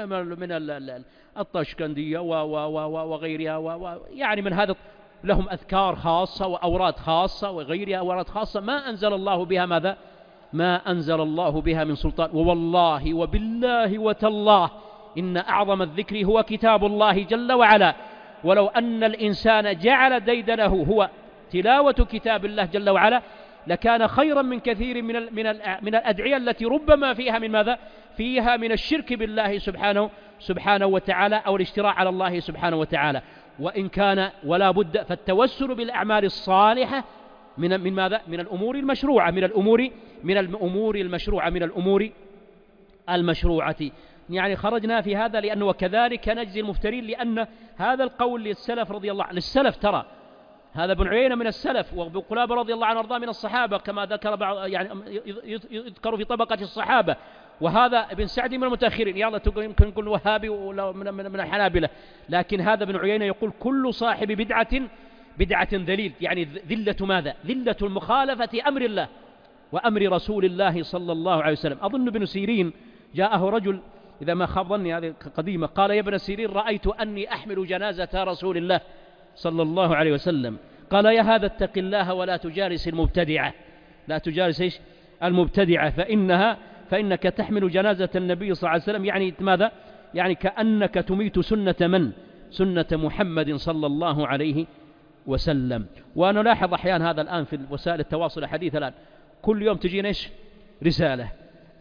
من الطشكندية وغيرها ويعني من هذا لهم أذكار خاصة وأوراد خاصة وغيرها أوراد خاصة ما أنزل الله بها ماذا؟ ما أنزل الله بها من سلطان. ووالله وبالله وتالله إن أعظم الذكر هو كتاب الله جل وعلا، ولو أن الإنسان جعل ديدنه هو تلاوة كتاب الله جل وعلا لكان خيرا من كثير من من من الأدعية التي ربما فيها من ماذا؟ فيها من الشرك بالله سبحانه سبحانه وتعالى أو الاشتراء على الله سبحانه وتعالى. وإن كان ولا بد فالتوسل بالأعمال الصالحة من من ماذا؟ من الأمور المشروعة، من الأمور من الأمور المشروعة من الأمور المشروعة. يعني خرجنا في هذا لأنه وكذلك نجزي المفترين، لأن هذا القول للسلف رضي الله عنه، للسلف ترى هذا ابن عيينة من السلف، وابن قلابة رضي الله عنه وارضاه من الصحابة كما ذكر بعض يعني يذكر في طبقة الصحابة، وهذا ابن سعد من المتأخرين، يلا يمكن نقول وهابي ولا من, من, من الحنابلة، لكن هذا ابن عيينة يقول كل صاحب بدعة بدعة ذليل، يعني ذلة ماذا؟ ذلة المخالفة أمر الله وأمر رسول الله صلى الله عليه وسلم. أظن ابن سيرين جاءه رجل إذا ما خاب ظني هذه قديمة قال: يا ابن سيرين رأيت أني أحمل جنازة رسول الله صلى الله عليه وسلم. قال: يا هذا اتق الله ولا تجالس المبتدعة، لا تجالس إيش؟ المبتدعة، فإنها فإنك تحمل جنازة النبي صلى الله عليه وسلم، يعني ماذا؟ يعني كأنك تميت سنة من؟ سنة محمد صلى الله عليه وسلم. وأنا لاحظ أحيانا هذا الآن في وسائل التواصل الحديث الآن كل يوم تجينا إيش؟ رسالة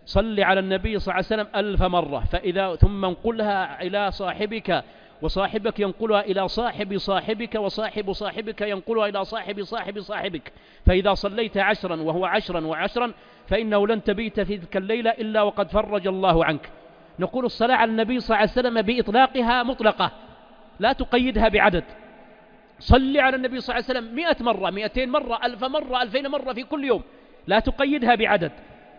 صل على النبي صلى الله عليه وسلم ألف مرة، فإذا ثم انقلها إلى صاحبك، وصاحبك ينقلها إلى صاحب صاحبك، وصاحب صاحبك ينقلها إلى صاحب صاحب صاحبك، فإذا صليت عشرا وهو عشرا وعشرا فإنه لن تبيت في تلك الليلة إلا وقد فرج الله عنك. نقول الصلاة على النبي صلى الله عليه وسلم بإطلاقها مطلقة، لا تقيدها بعدد. صل على النبي صلى الله عليه وسلم مئة مرة، مئتين مرة، ألف مرة، ألفين مرة في كل يوم، لا تقيدها بعدد.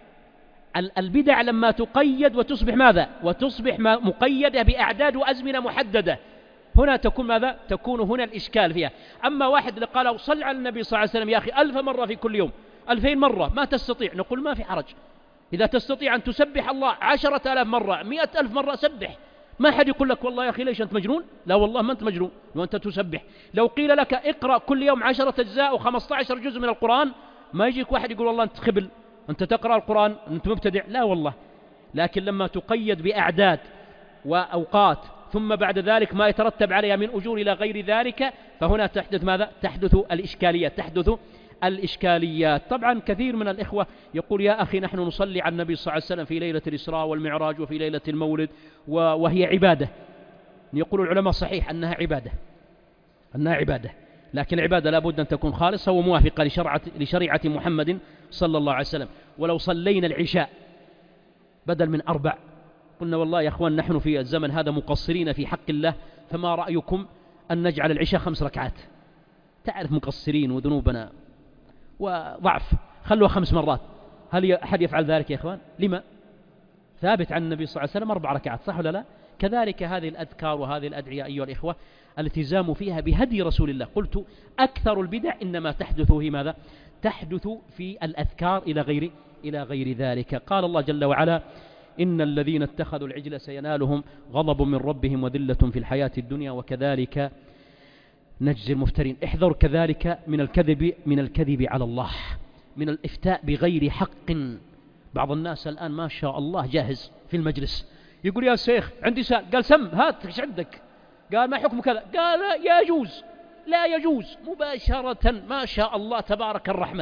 البدع لما تقيد وتصبح ماذا؟ وتصبح مقيدة بأعداد وأزمنة محددة، هنا تكون ماذا؟ تكون هنا الإشكال فيها. أما واحد اللي قال صل على النبي صلى الله عليه وسلم يا أخي ألف مرة في كل يوم، ألفين مرة، ما تستطيع، نقول ما في حرج. إذا تستطيع أن تسبح الله عشرة آلاف مرة، مئة ألف مرة، سبح. ما حد يقول لك والله يا أخي ليش أنت مجنون؟ لا والله ما أنت مجنون وأنت تسبح. لو قيل لك اقرأ كل يوم عشرة أجزاء وخمسة عشر جزء من القرآن، ما يجيك واحد يقول والله أنت خبل، أنت تقرأ القرآن، أنت مبتدع، لا والله. لكن لما تقيد بأعداد وأوقات ثم بعد ذلك ما يترتب عليها من أجور إلى غير ذلك، فهنا تحدث ماذا؟ تحدث الإشكاليات، تحدث الإشكاليات. طبعا كثير من الإخوة يقول يا أخي نحن نصلي على النبي صلى الله عليه وسلم في ليلة الإسراء والمعراج وفي ليلة المولد وهي عبادة. يقول العلماء صحيح أنها عبادة، أنها عبادة، لكن العبادة لابد أن تكون خالصة وموافقة لشرعة, لشريعة محمد صلى الله عليه وسلم. ولو صلينا العشاء بدل من أربع، قلنا والله يا أخوان نحن في الزمن هذا مقصرين في حق الله، فما رأيكم أن نجعل العشاء خمس ركعات؟ تعرف مقصرين وذنوبنا وضعف، خلوها خمس مرات. هل أحد يفعل ذلك يا أخوان؟ لما؟ ثابت عن النبي صلى الله عليه وسلم أربع ركعات، صح ولا لا؟ كذلك هذه الأذكار وهذه الأدعية أيها الإخوة الالتزام فيها بهدي رسول الله. قلت أكثر البدع إنما تحدث في ماذا؟ تحدث في الأذكار إلى غير إلى غير ذلك. قال الله جل وعلا إن الذين اتخذوا العجل سينالهم غضب من ربهم وذلة في الحياة الدنيا وكذلك نجزي المفترين. احذر كذلك من الكذب من الكذب على الله، من الإفتاء بغير حق. بعض الناس الآن ما شاء الله جاهز في المجلس، يقول يا شيخ عندي سؤال، قال سم هات ايش عندك؟ قال ما حكم كذا؟ قال يجوز، لا يجوز، مباشرة ما شاء الله تبارك الرحمن،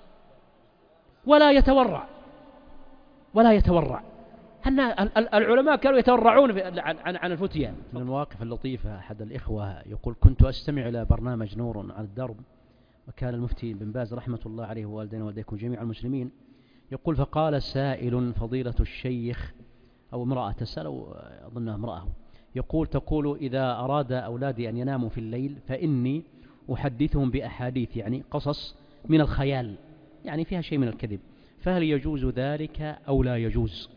ولا يتورع ولا يتورع. العلماء كانوا يتورعون عن عن الفتية. من المواقف اللطيفة أحد الإخوة يقول كنت أستمع إلى برنامج نور على الدرب، وكان المفتي بن باز رحمة الله عليه ووالدينا ووالديكم جميع المسلمين، يقول فقال سائل فضيلة الشيخ أو امرأة تسأل أظنها امرأة، يقول تقول إذا أراد أولادي أن يناموا في الليل فإني أحدثهم بأحاديث يعني قصص من الخيال يعني فيها شيء من الكذب، فهل يجوز ذلك أو لا يجوز؟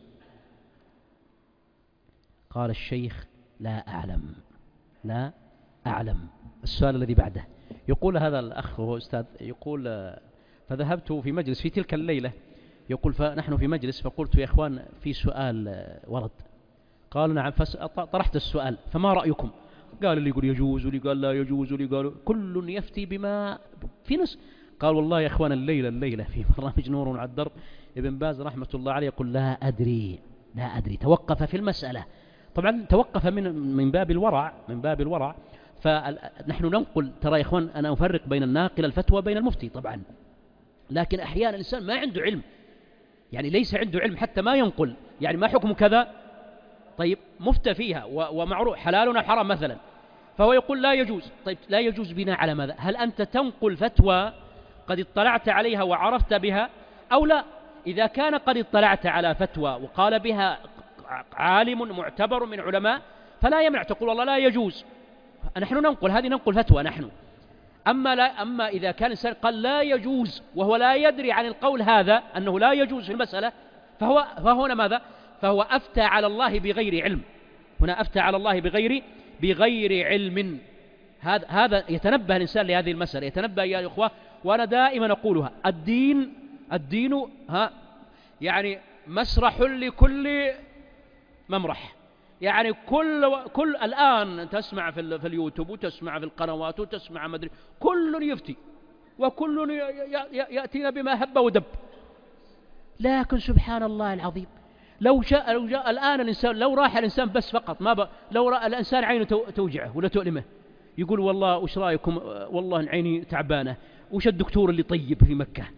قال الشيخ لا أعلم لا أعلم. السؤال الذي بعده يقول هذا الأخ وهو أستاذ يقول فذهبت في مجلس في تلك الليلة، يقول فنحن في مجلس فقلت يا إخوان في سؤال ورد، قالوا نعم، فطرحت السؤال فما رأيكم؟ قال اللي يقول يجوز واللي قال لا يجوز واللي قالوا كل يفتي بما في نص. قال والله يا إخوان الليلة الليلة في برنامج نور على الدرب ابن باز رحمة الله عليه يقول لا أدري لا أدري توقف في المسألة. طبعا توقف من من باب الورع من باب الورع فنحن ننقل. ترى يا إخوان أنا أفرق بين الناقل الفتوى بين المفتي طبعا، لكن أحيانا الإنسان ما عنده علم، يعني ليس عنده علم حتى ما ينقل، يعني ما حكم كذا، طيب مفتى فيها ومعروف حلال وحرام مثلا، فهو يقول لا يجوز. طيب لا يجوز بناء على ماذا؟ هل أنت تنقل فتوى قد اطلعت عليها وعرفت بها أو لا؟ إذا كان قد اطلعت على فتوى وقال بها عالم معتبر من علماء فلا يمنع تقول والله لا يجوز، نحن ننقل هذه ننقل فتوى نحن. أما, لا أما إذا كان الإنسان قال لا يجوز وهو لا يدري عن القول هذا أنه لا يجوز في المسألة، فهو فهنا ماذا؟ فهو أفتى على الله بغير علم، هنا أفتى على الله بغير بغير علم. هذا هذا يتنبه الإنسان لهذه المسألة، يتنبه يا إخوة. وأنا دائما أقولها الدين الدين ها يعني مسرح لكل ممرح، يعني كل كل الآن تسمع في, في اليوتيوب وتسمع في القنوات وتسمع مدري كل يفتي وكل يأتينا بما هب ودب، لكن سبحان الله العظيم لو جاء لو جاء الآن الإنسان لو راح الإنسان بس فقط ما ب... لو رأى الإنسان عينه توجعه ولا تؤلمه يقول والله وش رأيكم والله عيني تعبانة، وش الدكتور اللي طيب في مكة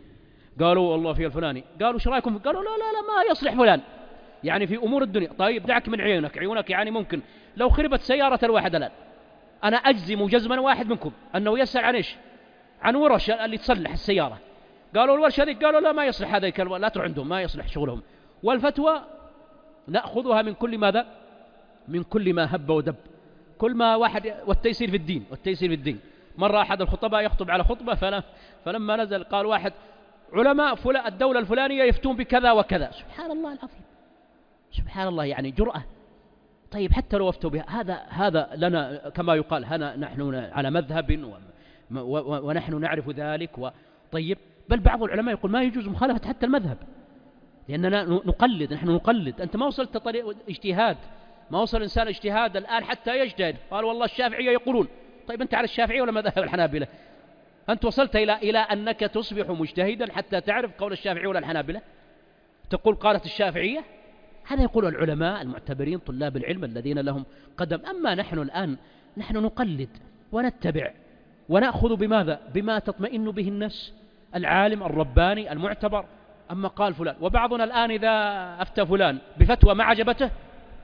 قالوا والله في الفلاني، قالوا ايش رايكم؟ قالوا لا لا لا ما يصلح فلان، يعني في أمور الدنيا. طيب دعك من عيونك، عيونك يعني ممكن لو خربت سيارة الواحد الآن أنا أجزم جزما واحد منكم أنه يسأل عن إيش؟ عن ورش اللي تصلح السيارة. قالوا الورشة هذه، قالوا لا ما يصلح هذا، لا تروح عندهم ما يصلح شغلهم. والفتوى نأخذها من كل ماذا؟ من كل ما هب ودب، كل ما واحد، والتيسير في الدين، والتيسير في الدين. مرة أحد الخطباء يخطب على خطبة، فلم فلما نزل قال واحد علماء فلا الدولة الفلانية يفتون بكذا وكذا. سبحان الله العظيم، سبحان الله، يعني جرأة. طيب حتى لو افتوا بها، هذا هذا لنا كما يقال هنا نحن على مذهب ونحن نعرف ذلك. وطيب بل بعض العلماء يقول ما يجوز مخالفة حتى المذهب، لأننا نقلد، نحن نقلد. أنت ما وصلت طريق اجتهاد، ما وصل إنسان اجتهاد الآن حتى يجتهد. قال والله الشافعية يقولون، طيب أنت على الشافعية ولا مذهب الحنابلة؟ أنت وصلت إلى إلى أنك تصبح مجتهدا حتى تعرف قول الشافعي ولا الحنابلة؟ تقول قالت الشافعية؟ هذا يقول العلماء المعتبرين طلاب العلم الذين لهم قدم. أما نحن الآن نحن نقلد ونتبع ونأخذ بماذا؟ بما تطمئن به النفس، العالم الرباني المعتبر. أما قال فلان، وبعضنا الآن إذا أفتى فلان بفتوى ما عجبته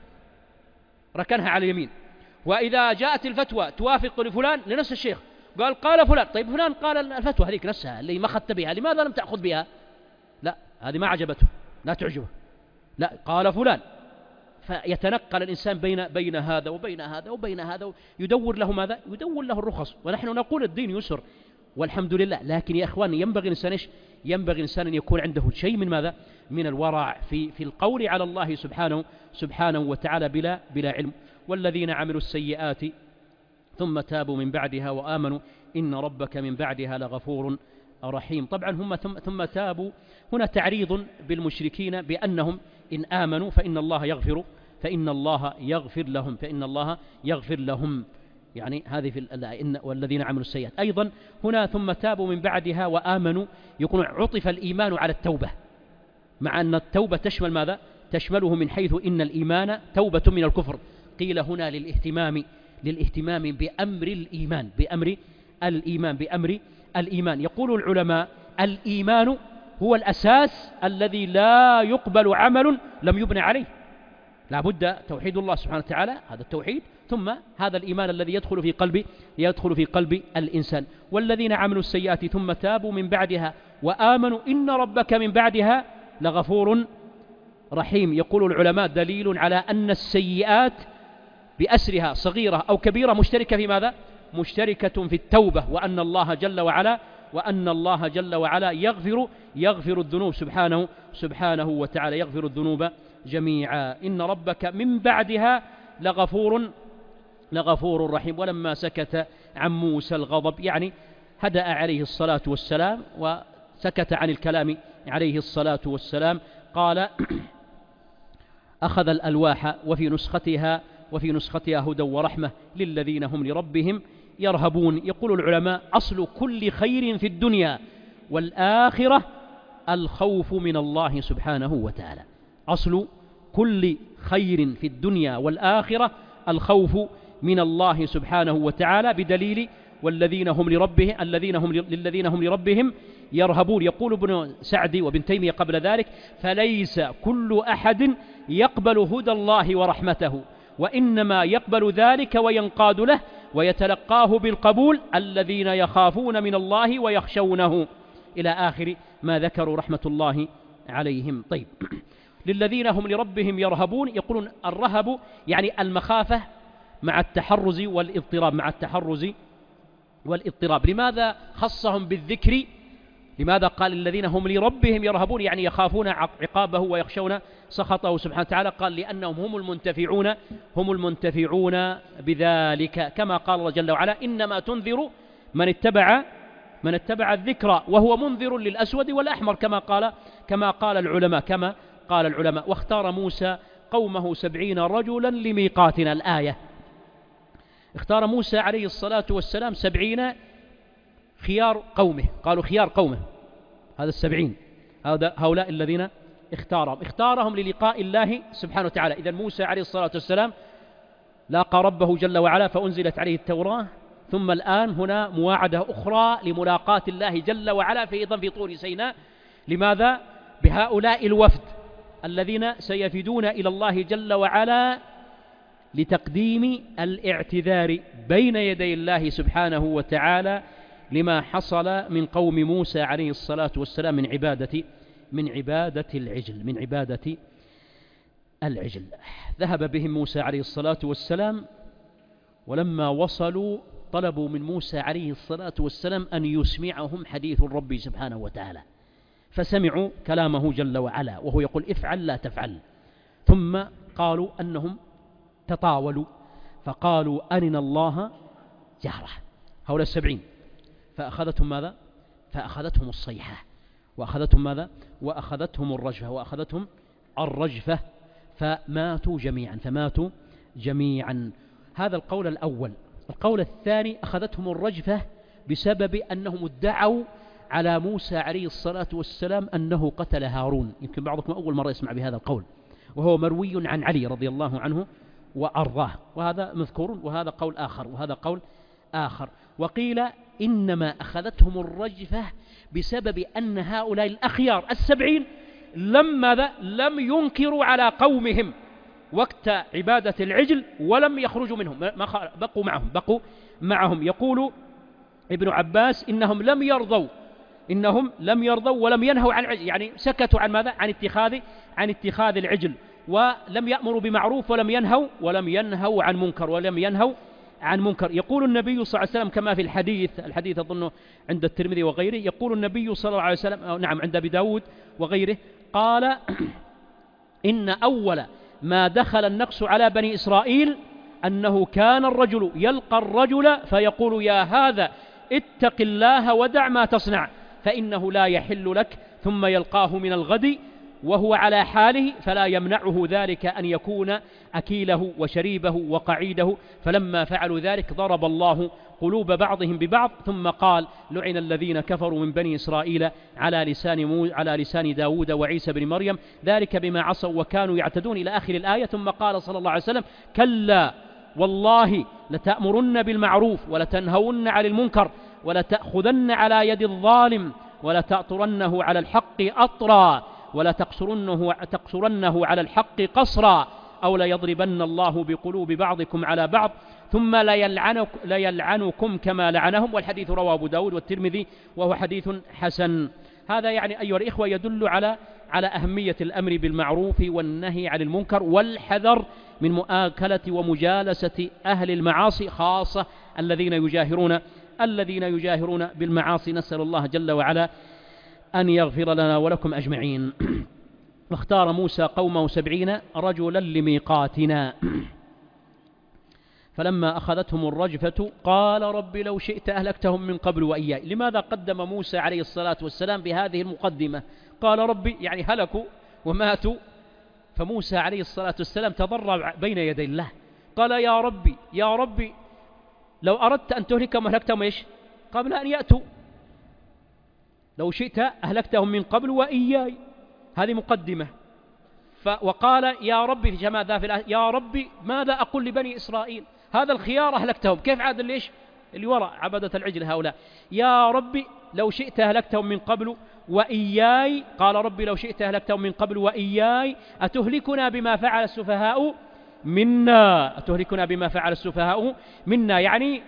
ركنها على اليمين، وإذا جاءت الفتوى توافق لفلان لنفس الشيخ قال قال فلان، طيب فلان قال الفتوى هذيك نفسها اللي ما أخذت بها، لماذا لم تأخذ بها؟ لا هذه ما عجبته، لا تعجبه، لا قال فلان. فيتنقل الإنسان بين بين هذا وبين هذا وبين هذا، يدور له ماذا؟ يدور له الرخص. ونحن نقول الدين يسر والحمد لله، لكن يا إخواني ينبغي الإنسان إيش؟ ينبغي الإنسان أن يكون عنده شيء من ماذا؟ من الورع في في القول على الله سبحانه سبحانه وتعالى بلا بلا علم. والذين عملوا السيئات ثم تابوا من بعدها وآمنوا إن ربك من بعدها لغفور رحيم. طبعا هم ثم, ثم تابوا هنا تعريض بالمشركين بأنهم إن آمنوا فإن الله يغفر فإن الله يغفر لهم فإن الله يغفر لهم يعني هذه في إن والذين عملوا السيئات. أيضا هنا ثم تابوا من بعدها وآمنوا، يكون عطف الإيمان على التوبة، مع أن التوبة تشمل ماذا؟ تشمله من حيث إن الإيمان توبة من الكفر. قيل هنا للاهتمام للاهتمام بأمر الإيمان بأمر الإيمان بأمر الإيمان. يقول العلماء الإيمان هو الأساس الذي لا يقبل عمل لم يبنى عليه. لا بد توحيد الله سبحانه وتعالى، هذا التوحيد، ثم هذا الإيمان الذي يدخل في قلب يدخل في قلب الإنسان. والذين عملوا السيئات ثم تابوا من بعدها وآمنوا إن ربك من بعدها لغفور رحيم. يقول العلماء دليل على أن السيئات بأسرها صغيرة أو كبيرة مشتركة في ماذا؟ مشتركة في التوبة، وأن الله جل وعلا وأن الله جل وعلا يغفر يغفر الذنوب سبحانه سبحانه وتعالى، يغفر الذنوب جميعا. إن ربك من بعدها لغفور لغفور رحيم. ولما سكت عن موسى الغضب، يعني هدأ عليه الصلاة والسلام وسكت عن الكلام عليه الصلاة والسلام، قال أخذ الألواح وفي نسختها وفي نسختها هدى ورحمة للذين هم لربهم يرهبون. يقول العلماء أصل كل خير في الدنيا والآخرة الخوف من الله سبحانه وتعالى. أصل كل خير في الدنيا والآخرة الخوف من الله سبحانه وتعالى، بدليل والذين هم لربهم الذين هم للذين هم لربهم يرهبون. يقول ابن سعدي وابن تيمية قبل ذلك فليس كل أحد يقبل هدى الله ورحمته، وإنما يقبل ذلك وينقاد له ويتلقاه بالقبول الذين يخافون من الله ويخشونه، إلى آخر ما ذكروا رحمة الله عليهم. طيب للذين هم لربهم يرهبون، يقولون الرهب يعني المخافة مع التحرز والاضطراب مع التحرز والاضطراب. لماذا خصهم بالذكر؟ لماذا قال الذين هم لربهم يرهبون؟ يعني يخافون عقابه ويخشون سخطه سبحانه وتعالى. قال لأنهم هم المنتفعون هم المنتفعون بذلك، كما قال الله جل وعلا إنما تنذر من اتبع من اتبع الذكر وهو منذر للأسود والأحمر، كما قال كما قال العلماء كما قال العلماء. واختار موسى قومه سبعين رجلا لميقاتنا. الآية اختار موسى عليه الصلاة والسلام سبعين خيار قومه، قالوا خيار قومه هذا السبعين، هذا هؤلاء الذين اختارهم اختارهم للقاء الله سبحانه وتعالى. إذن موسى عليه الصلاة والسلام لاقى ربه جل وعلا فأنزلت عليه التوراة، ثم الآن هنا مواعدة أخرى لملاقاة الله جل وعلا في أيضا في طور سيناء لماذا؟ بهؤلاء الوفد الذين سيفدون إلى الله جل وعلا لتقديم الاعتذار بين يدي الله سبحانه وتعالى لما حصل من قوم موسى عليه الصلاة والسلام من عبادة من عبادة العجل من عبادة العجل. ذهب بهم موسى عليه الصلاة والسلام، ولما وصلوا طلبوا من موسى عليه الصلاة والسلام أن يسمعهم حديث الرب سبحانه وتعالى، فسمعوا كلامه جل وعلا وهو يقول افعل لا تفعل. ثم قالوا أنهم تطاولوا فقالوا أرنا الله جهرة هؤلاء السبعين، فأخذتهم ماذا؟ فأخذتهم الصيحة وأخذتهم ماذا؟ وأخذتهم الرجفة وأخذتهم الرجفة فماتوا جميعا فماتوا جميعا. هذا القول الأول. القول الثاني أخذتهم الرجفة بسبب أنهم ادعوا على موسى عليه الصلاة والسلام أنه قتل هارون. يمكن بعضكم أول مرة يسمع بهذا القول، وهو مروي عن علي رضي الله عنه وأرضاه، وهذا مذكور، وهذا قول آخر وهذا قول آخر. وقيل إنما أخذتهم الرجفة بسبب أن هؤلاء الأخيار السبعين لم ماذا؟ لم ينكروا على قومهم وقت عبادة العجل ولم يخرجوا منهم، ما بقوا معهم بقوا معهم. يقول ابن عباس إنهم لم يرضوا إنهم لم يرضوا ولم ينهوا عن العجل، يعني سكتوا عن ماذا؟ عن اتخاذ عن اتخاذ العجل، ولم يأمروا بمعروف ولم ينهوا ولم ينهوا عن منكر ولم ينهوا عن منكر. يقول النبي صلى الله عليه وسلم كما في الحديث الحديث أظنه عند الترمذي وغيره، يقول النبي صلى الله عليه وسلم أو نعم عند أبي داود وغيره، قال إن أول ما دخل النقص على بني إسرائيل أنه كان الرجل يلقى الرجل فيقول يا هذا اتق الله ودع ما تصنع فإنه لا يحل لك، ثم يلقاه من الغد وهو على حاله فلا يمنعه ذلك أن يكون أكيله وشريبه وقعيده. فلما فعلوا ذلك ضرب الله قلوب بعضهم ببعض، ثم قال لعن الذين كفروا من بني إسرائيل على لسان مو على لسان داود وعيسى بن مريم ذلك بما عصوا وكانوا يعتدون إلى آخر الآية. ثم قال صلى الله عليه وسلم كلا والله لتأمرن بالمعروف ولتنهون عن المنكر ولتأخذن على يد الظالم ولتأطرنه على الحق أطرا ولتقصرنه تقصرنه على الحق قصرا أو ليضربن الله بقلوب بعضكم على بعض ثم ليلعنك ليلعنكم كما لعنهم. والحديث رواه أبو داود والترمذي وهو حديث حسن. هذا يعني أيها الإخوة يدل على على أهمية الأمر بالمعروف والنهي عن المنكر والحذر من مؤاكلة ومجالسة أهل المعاصي، خاصة الذين يجاهرون الذين يجاهرون بالمعاصي. نسأل الله جل وعلا أن يغفر لنا ولكم أجمعين. واختار موسى قومه سبعين رجلا لميقاتنا فلما أخذتهم الرجفة قال رب لو شئت أهلكتهم من قبل وإياي. لماذا قدم موسى عليه الصلاة والسلام بهذه المقدمة؟ قال ربي يعني هلكوا وماتوا، فموسى عليه الصلاة والسلام تضرع بين يدي الله قال يا ربي يا ربي لو أردت أن تهلكهم أهلكتهم إيش؟ قبل أن يأتوا، لو شئت أهلكتهم من قبل وإياي، هذه مقدمة. وقال يا ربي في جماعة ذا في الآية يا ربي ماذا أقول لبني إسرائيل؟ هذا الخيار أهلكتهم، كيف عاد ليش اللي وراء عبدة العجل هؤلاء؟ يا ربي لو شئت أهلكتهم من قبل وإياي. قال ربي لو شئت أهلكتهم من قبل وإياي أتهلكنا بما فعل السفهاء منا أتهلكنا بما فعل السفهاء منا، يعني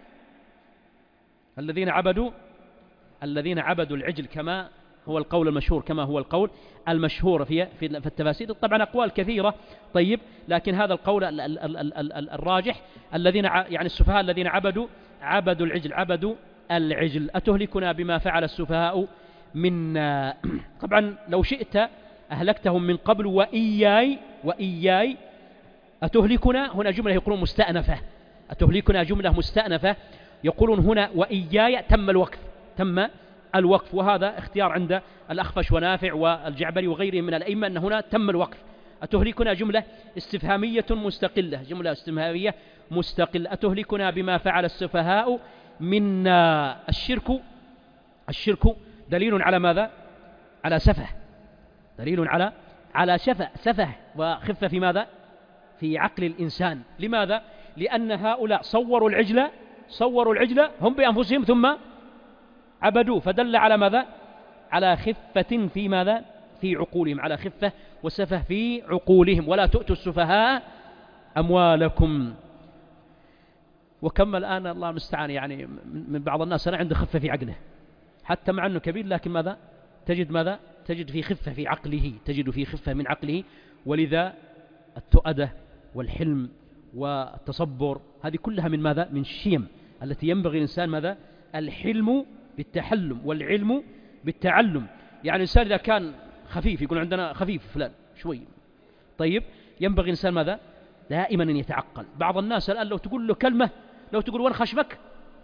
الذين عبدوا الذين عبدوا العجل كما هو القول المشهور كما هو القول المشهور في في التفاسير. طبعا أقوال كثيرة طيب، لكن هذا القول الراجح الذين يعني السفهاء الذين عبدوا عبدوا العجل عبدوا العجل أتهلكنا بما فعل السفهاء منا. طبعا لو شئت أهلكتهم من قبل وإياي وإياي أتهلكنا هنا جملة يقولون مستأنفة، أتهلكنا جملة مستأنفة، يقولون هنا وإياي تم الوقف تم الوقف وهذا اختيار عند الأخفش ونافع والجعبري وغيرهم من الأئمة أن هنا تم الوقف. أتهلكنا جملة استفهامية مستقلة جملة استفهامية مستقلة أتهلكنا بما فعل السفهاء منا. الشرك الشرك دليل على ماذا؟ على سفه، دليل على على شفه سفه وخفة في ماذا؟ في عقل الإنسان. لماذا؟ لأن هؤلاء صوروا العجلة صوروا العجلة هم بأنفسهم ثم عبدوه، فدل على ماذا؟ على خفة في ماذا؟ في عقولهم، على خفة وسفه في عقولهم. ولا تؤتوا السفهاء أموالكم. وكم الآن الله المستعان يعني من بعض الناس أنا عنده خفة في عقله، حتى مع أنه كبير لكن ماذا؟ تجد ماذا؟ تجد في خفة في عقله، تجد في خفة من عقله. ولذا التؤدة والحلم والتصبر هذه كلها من ماذا؟ من الشيم التي ينبغي الإنسان ماذا؟ الحلم بالتحلم والعلم بالتعلم. يعني الإنسان إذا كان خفيف يقول عندنا خفيف فلان شوي، طيب ينبغي الإنسان ماذا؟ دائما أن يتعقل. بعض الناس الآن لو تقول له كلمة، لو تقول وين خشمك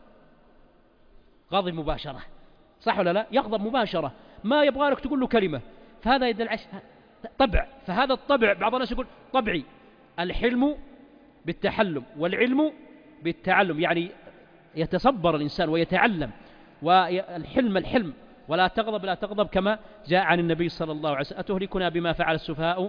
غاضب مباشرة، صح ولا لا؟ يغضب مباشرة، ما يبغى لك تقول له كلمة. فهذا يدل على طبع. فهذا الطبع بعض الناس يقول طبعي. الحلم بالتحلم والعلم بالتعلم، يعني يتصبر الإنسان ويتعلم. والحلم الحلم ولا تغضب لا تغضب كما جاء عن النبي صلى الله عليه وسلم. أتهلكنا بما فعل السفهاء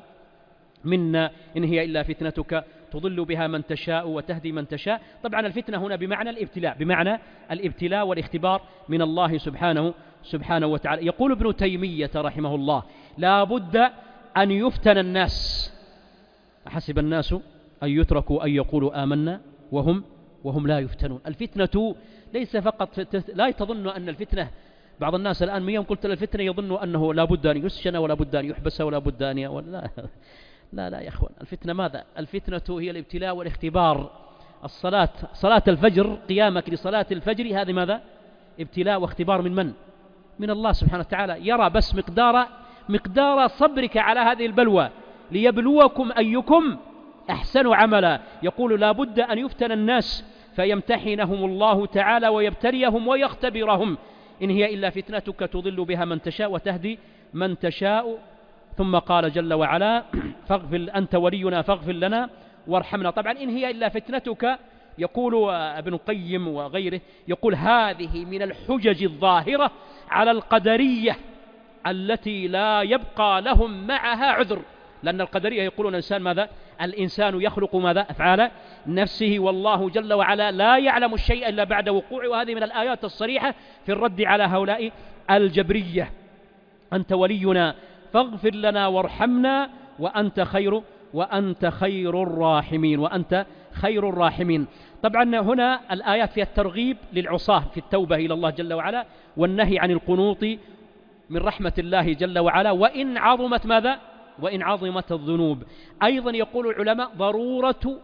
منا إن هي إلا فتنتك تضل بها من تشاء وتهدي من تشاء. طبعا الفتنة هنا بمعنى الابتلاء، بمعنى الابتلاء والاختبار من الله سبحانه سبحانه وتعالى. يقول ابن تيمية رحمه الله لا بد أن يفتن الناس. أحسب الناس أن يتركوا أن يقولوا آمنا وهم وهم لا يفتنون. الفتنة ليس فقط، لا تظن أن الفتنة، بعض الناس الآن من يوم قلت الفتنة يظن أنه لا بد أن يسجن ولا بد أن يحبس ولا بد أن ي... لا لا لا يا أخوان، الفتنة ماذا؟ الفتنة هي الابتلاء والاختبار. الصلاة، صلاة الفجر، قيامك لصلاة الفجر، هذه ماذا؟ ابتلاء واختبار من من؟ من الله سبحانه وتعالى. يرى بس مقدار مقدار صبرك على هذه البلوى ليبلوكم أيكم أحسن عملا. يقول لا بد أن يفتن الناس فيمتحنهم الله تعالى ويبتليهم ويختبرهم. إن هي إلا فتنتك تضل بها من تشاء وتهدي من تشاء. ثم قال جل وعلا فاغفر أنت ولينا فاغفر لنا وارحمنا. طبعا إن هي إلا فتنتك، يقول ابن القيم وغيره، يقول هذه من الحجج الظاهرة على القدرية التي لا يبقى لهم معها عذر. لأن القدرية يقولون الإنسان ماذا؟ الإنسان يخلق ماذا؟ أفعال نفسه، والله جل وعلا لا يعلم الشيء إلا بعد وقوعه. وهذه من الآيات الصريحة في الرد على هؤلاء الجبرية. أنت ولينا فاغفر لنا وارحمنا وأنت خير وأنت خير الراحمين وأنت خير الراحمين. طبعا هنا الآيات فيها الترغيب للعصاة في التوبة إلى الله جل وعلا، والنهي عن القنوط من رحمة الله جل وعلا وإن عظمت ماذا؟ وإن عظمت الذنوب. أيضا يقول العلماء ضرورة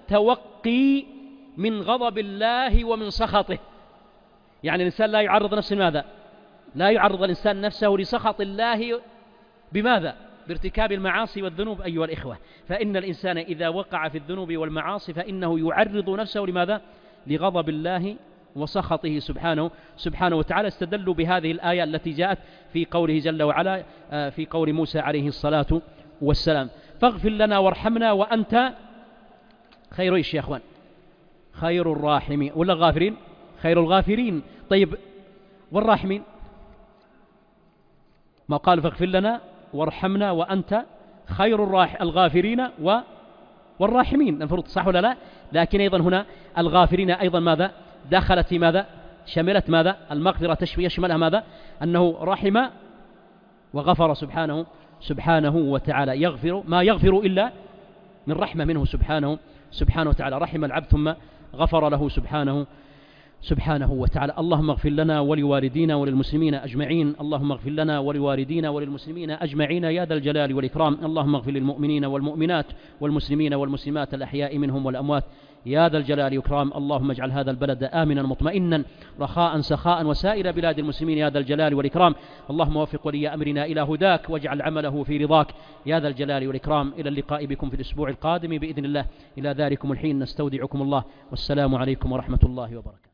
التوقي من غضب الله ومن سخطه. يعني الإنسان لا يعرض نفسه ماذا؟ لا يعرض الإنسان نفسه لسخط الله بماذا؟ بارتكاب المعاصي والذنوب. أيها الإخوة، فإن الإنسان إذا وقع في الذنوب والمعاصي فإنه يعرض نفسه لماذا؟ لغضب الله وسخطه سبحانه سبحانه وتعالى. استدلوا بهذه الآية التي جاءت في قوله جل وعلا في قول موسى عليه الصلاة والسلام فاغفر لنا وارحمنا وأنت خير إيش يا أخوان؟ خير الراحمين ولا الغافرين؟ خير الغافرين. طيب والراحمين ما قال فاغفر لنا وارحمنا وأنت خير الراح الغافرين و والراحمين المفروض، صح ولا لا؟ لكن أيضا هنا الغافرين أيضا ماذا؟ دخلت في ماذا؟ شملت ماذا؟ المغفرة تشمل يشملها ماذا؟ أنه رحم وغفر سبحانه سبحانه وتعالى. يغفر ما يغفر إلا من رحمة منه سبحانه سبحانه وتعالى. رحم العبد ثم غفر له سبحانه سبحانه وتعالى. اللهم اغفر لنا ولوالدينا وللمسلمين أجمعين. اللهم اغفر لنا ولوالدينا وللمسلمين أجمعين يا ذا الجلال والإكرام. اللهم اغفر للمؤمنين والمؤمنات والمسلمين والمسلمات الأحياء منهم والأموات يا ذا الجلال والإكرام. اللهم اجعل هذا البلد آمنا مطمئنا رخاء سخاء وسائر بلاد المسلمين يا ذا الجلال والإكرام. اللهم وفق ولي أمرنا إلى هداك واجعل عمله في رضاك يا ذا الجلال والإكرام. إلى اللقاء بكم في الأسبوع القادم بإذن الله. إلى ذلكم الحين نستودعكم الله والسلام عليكم ورحمة الله وبركاته.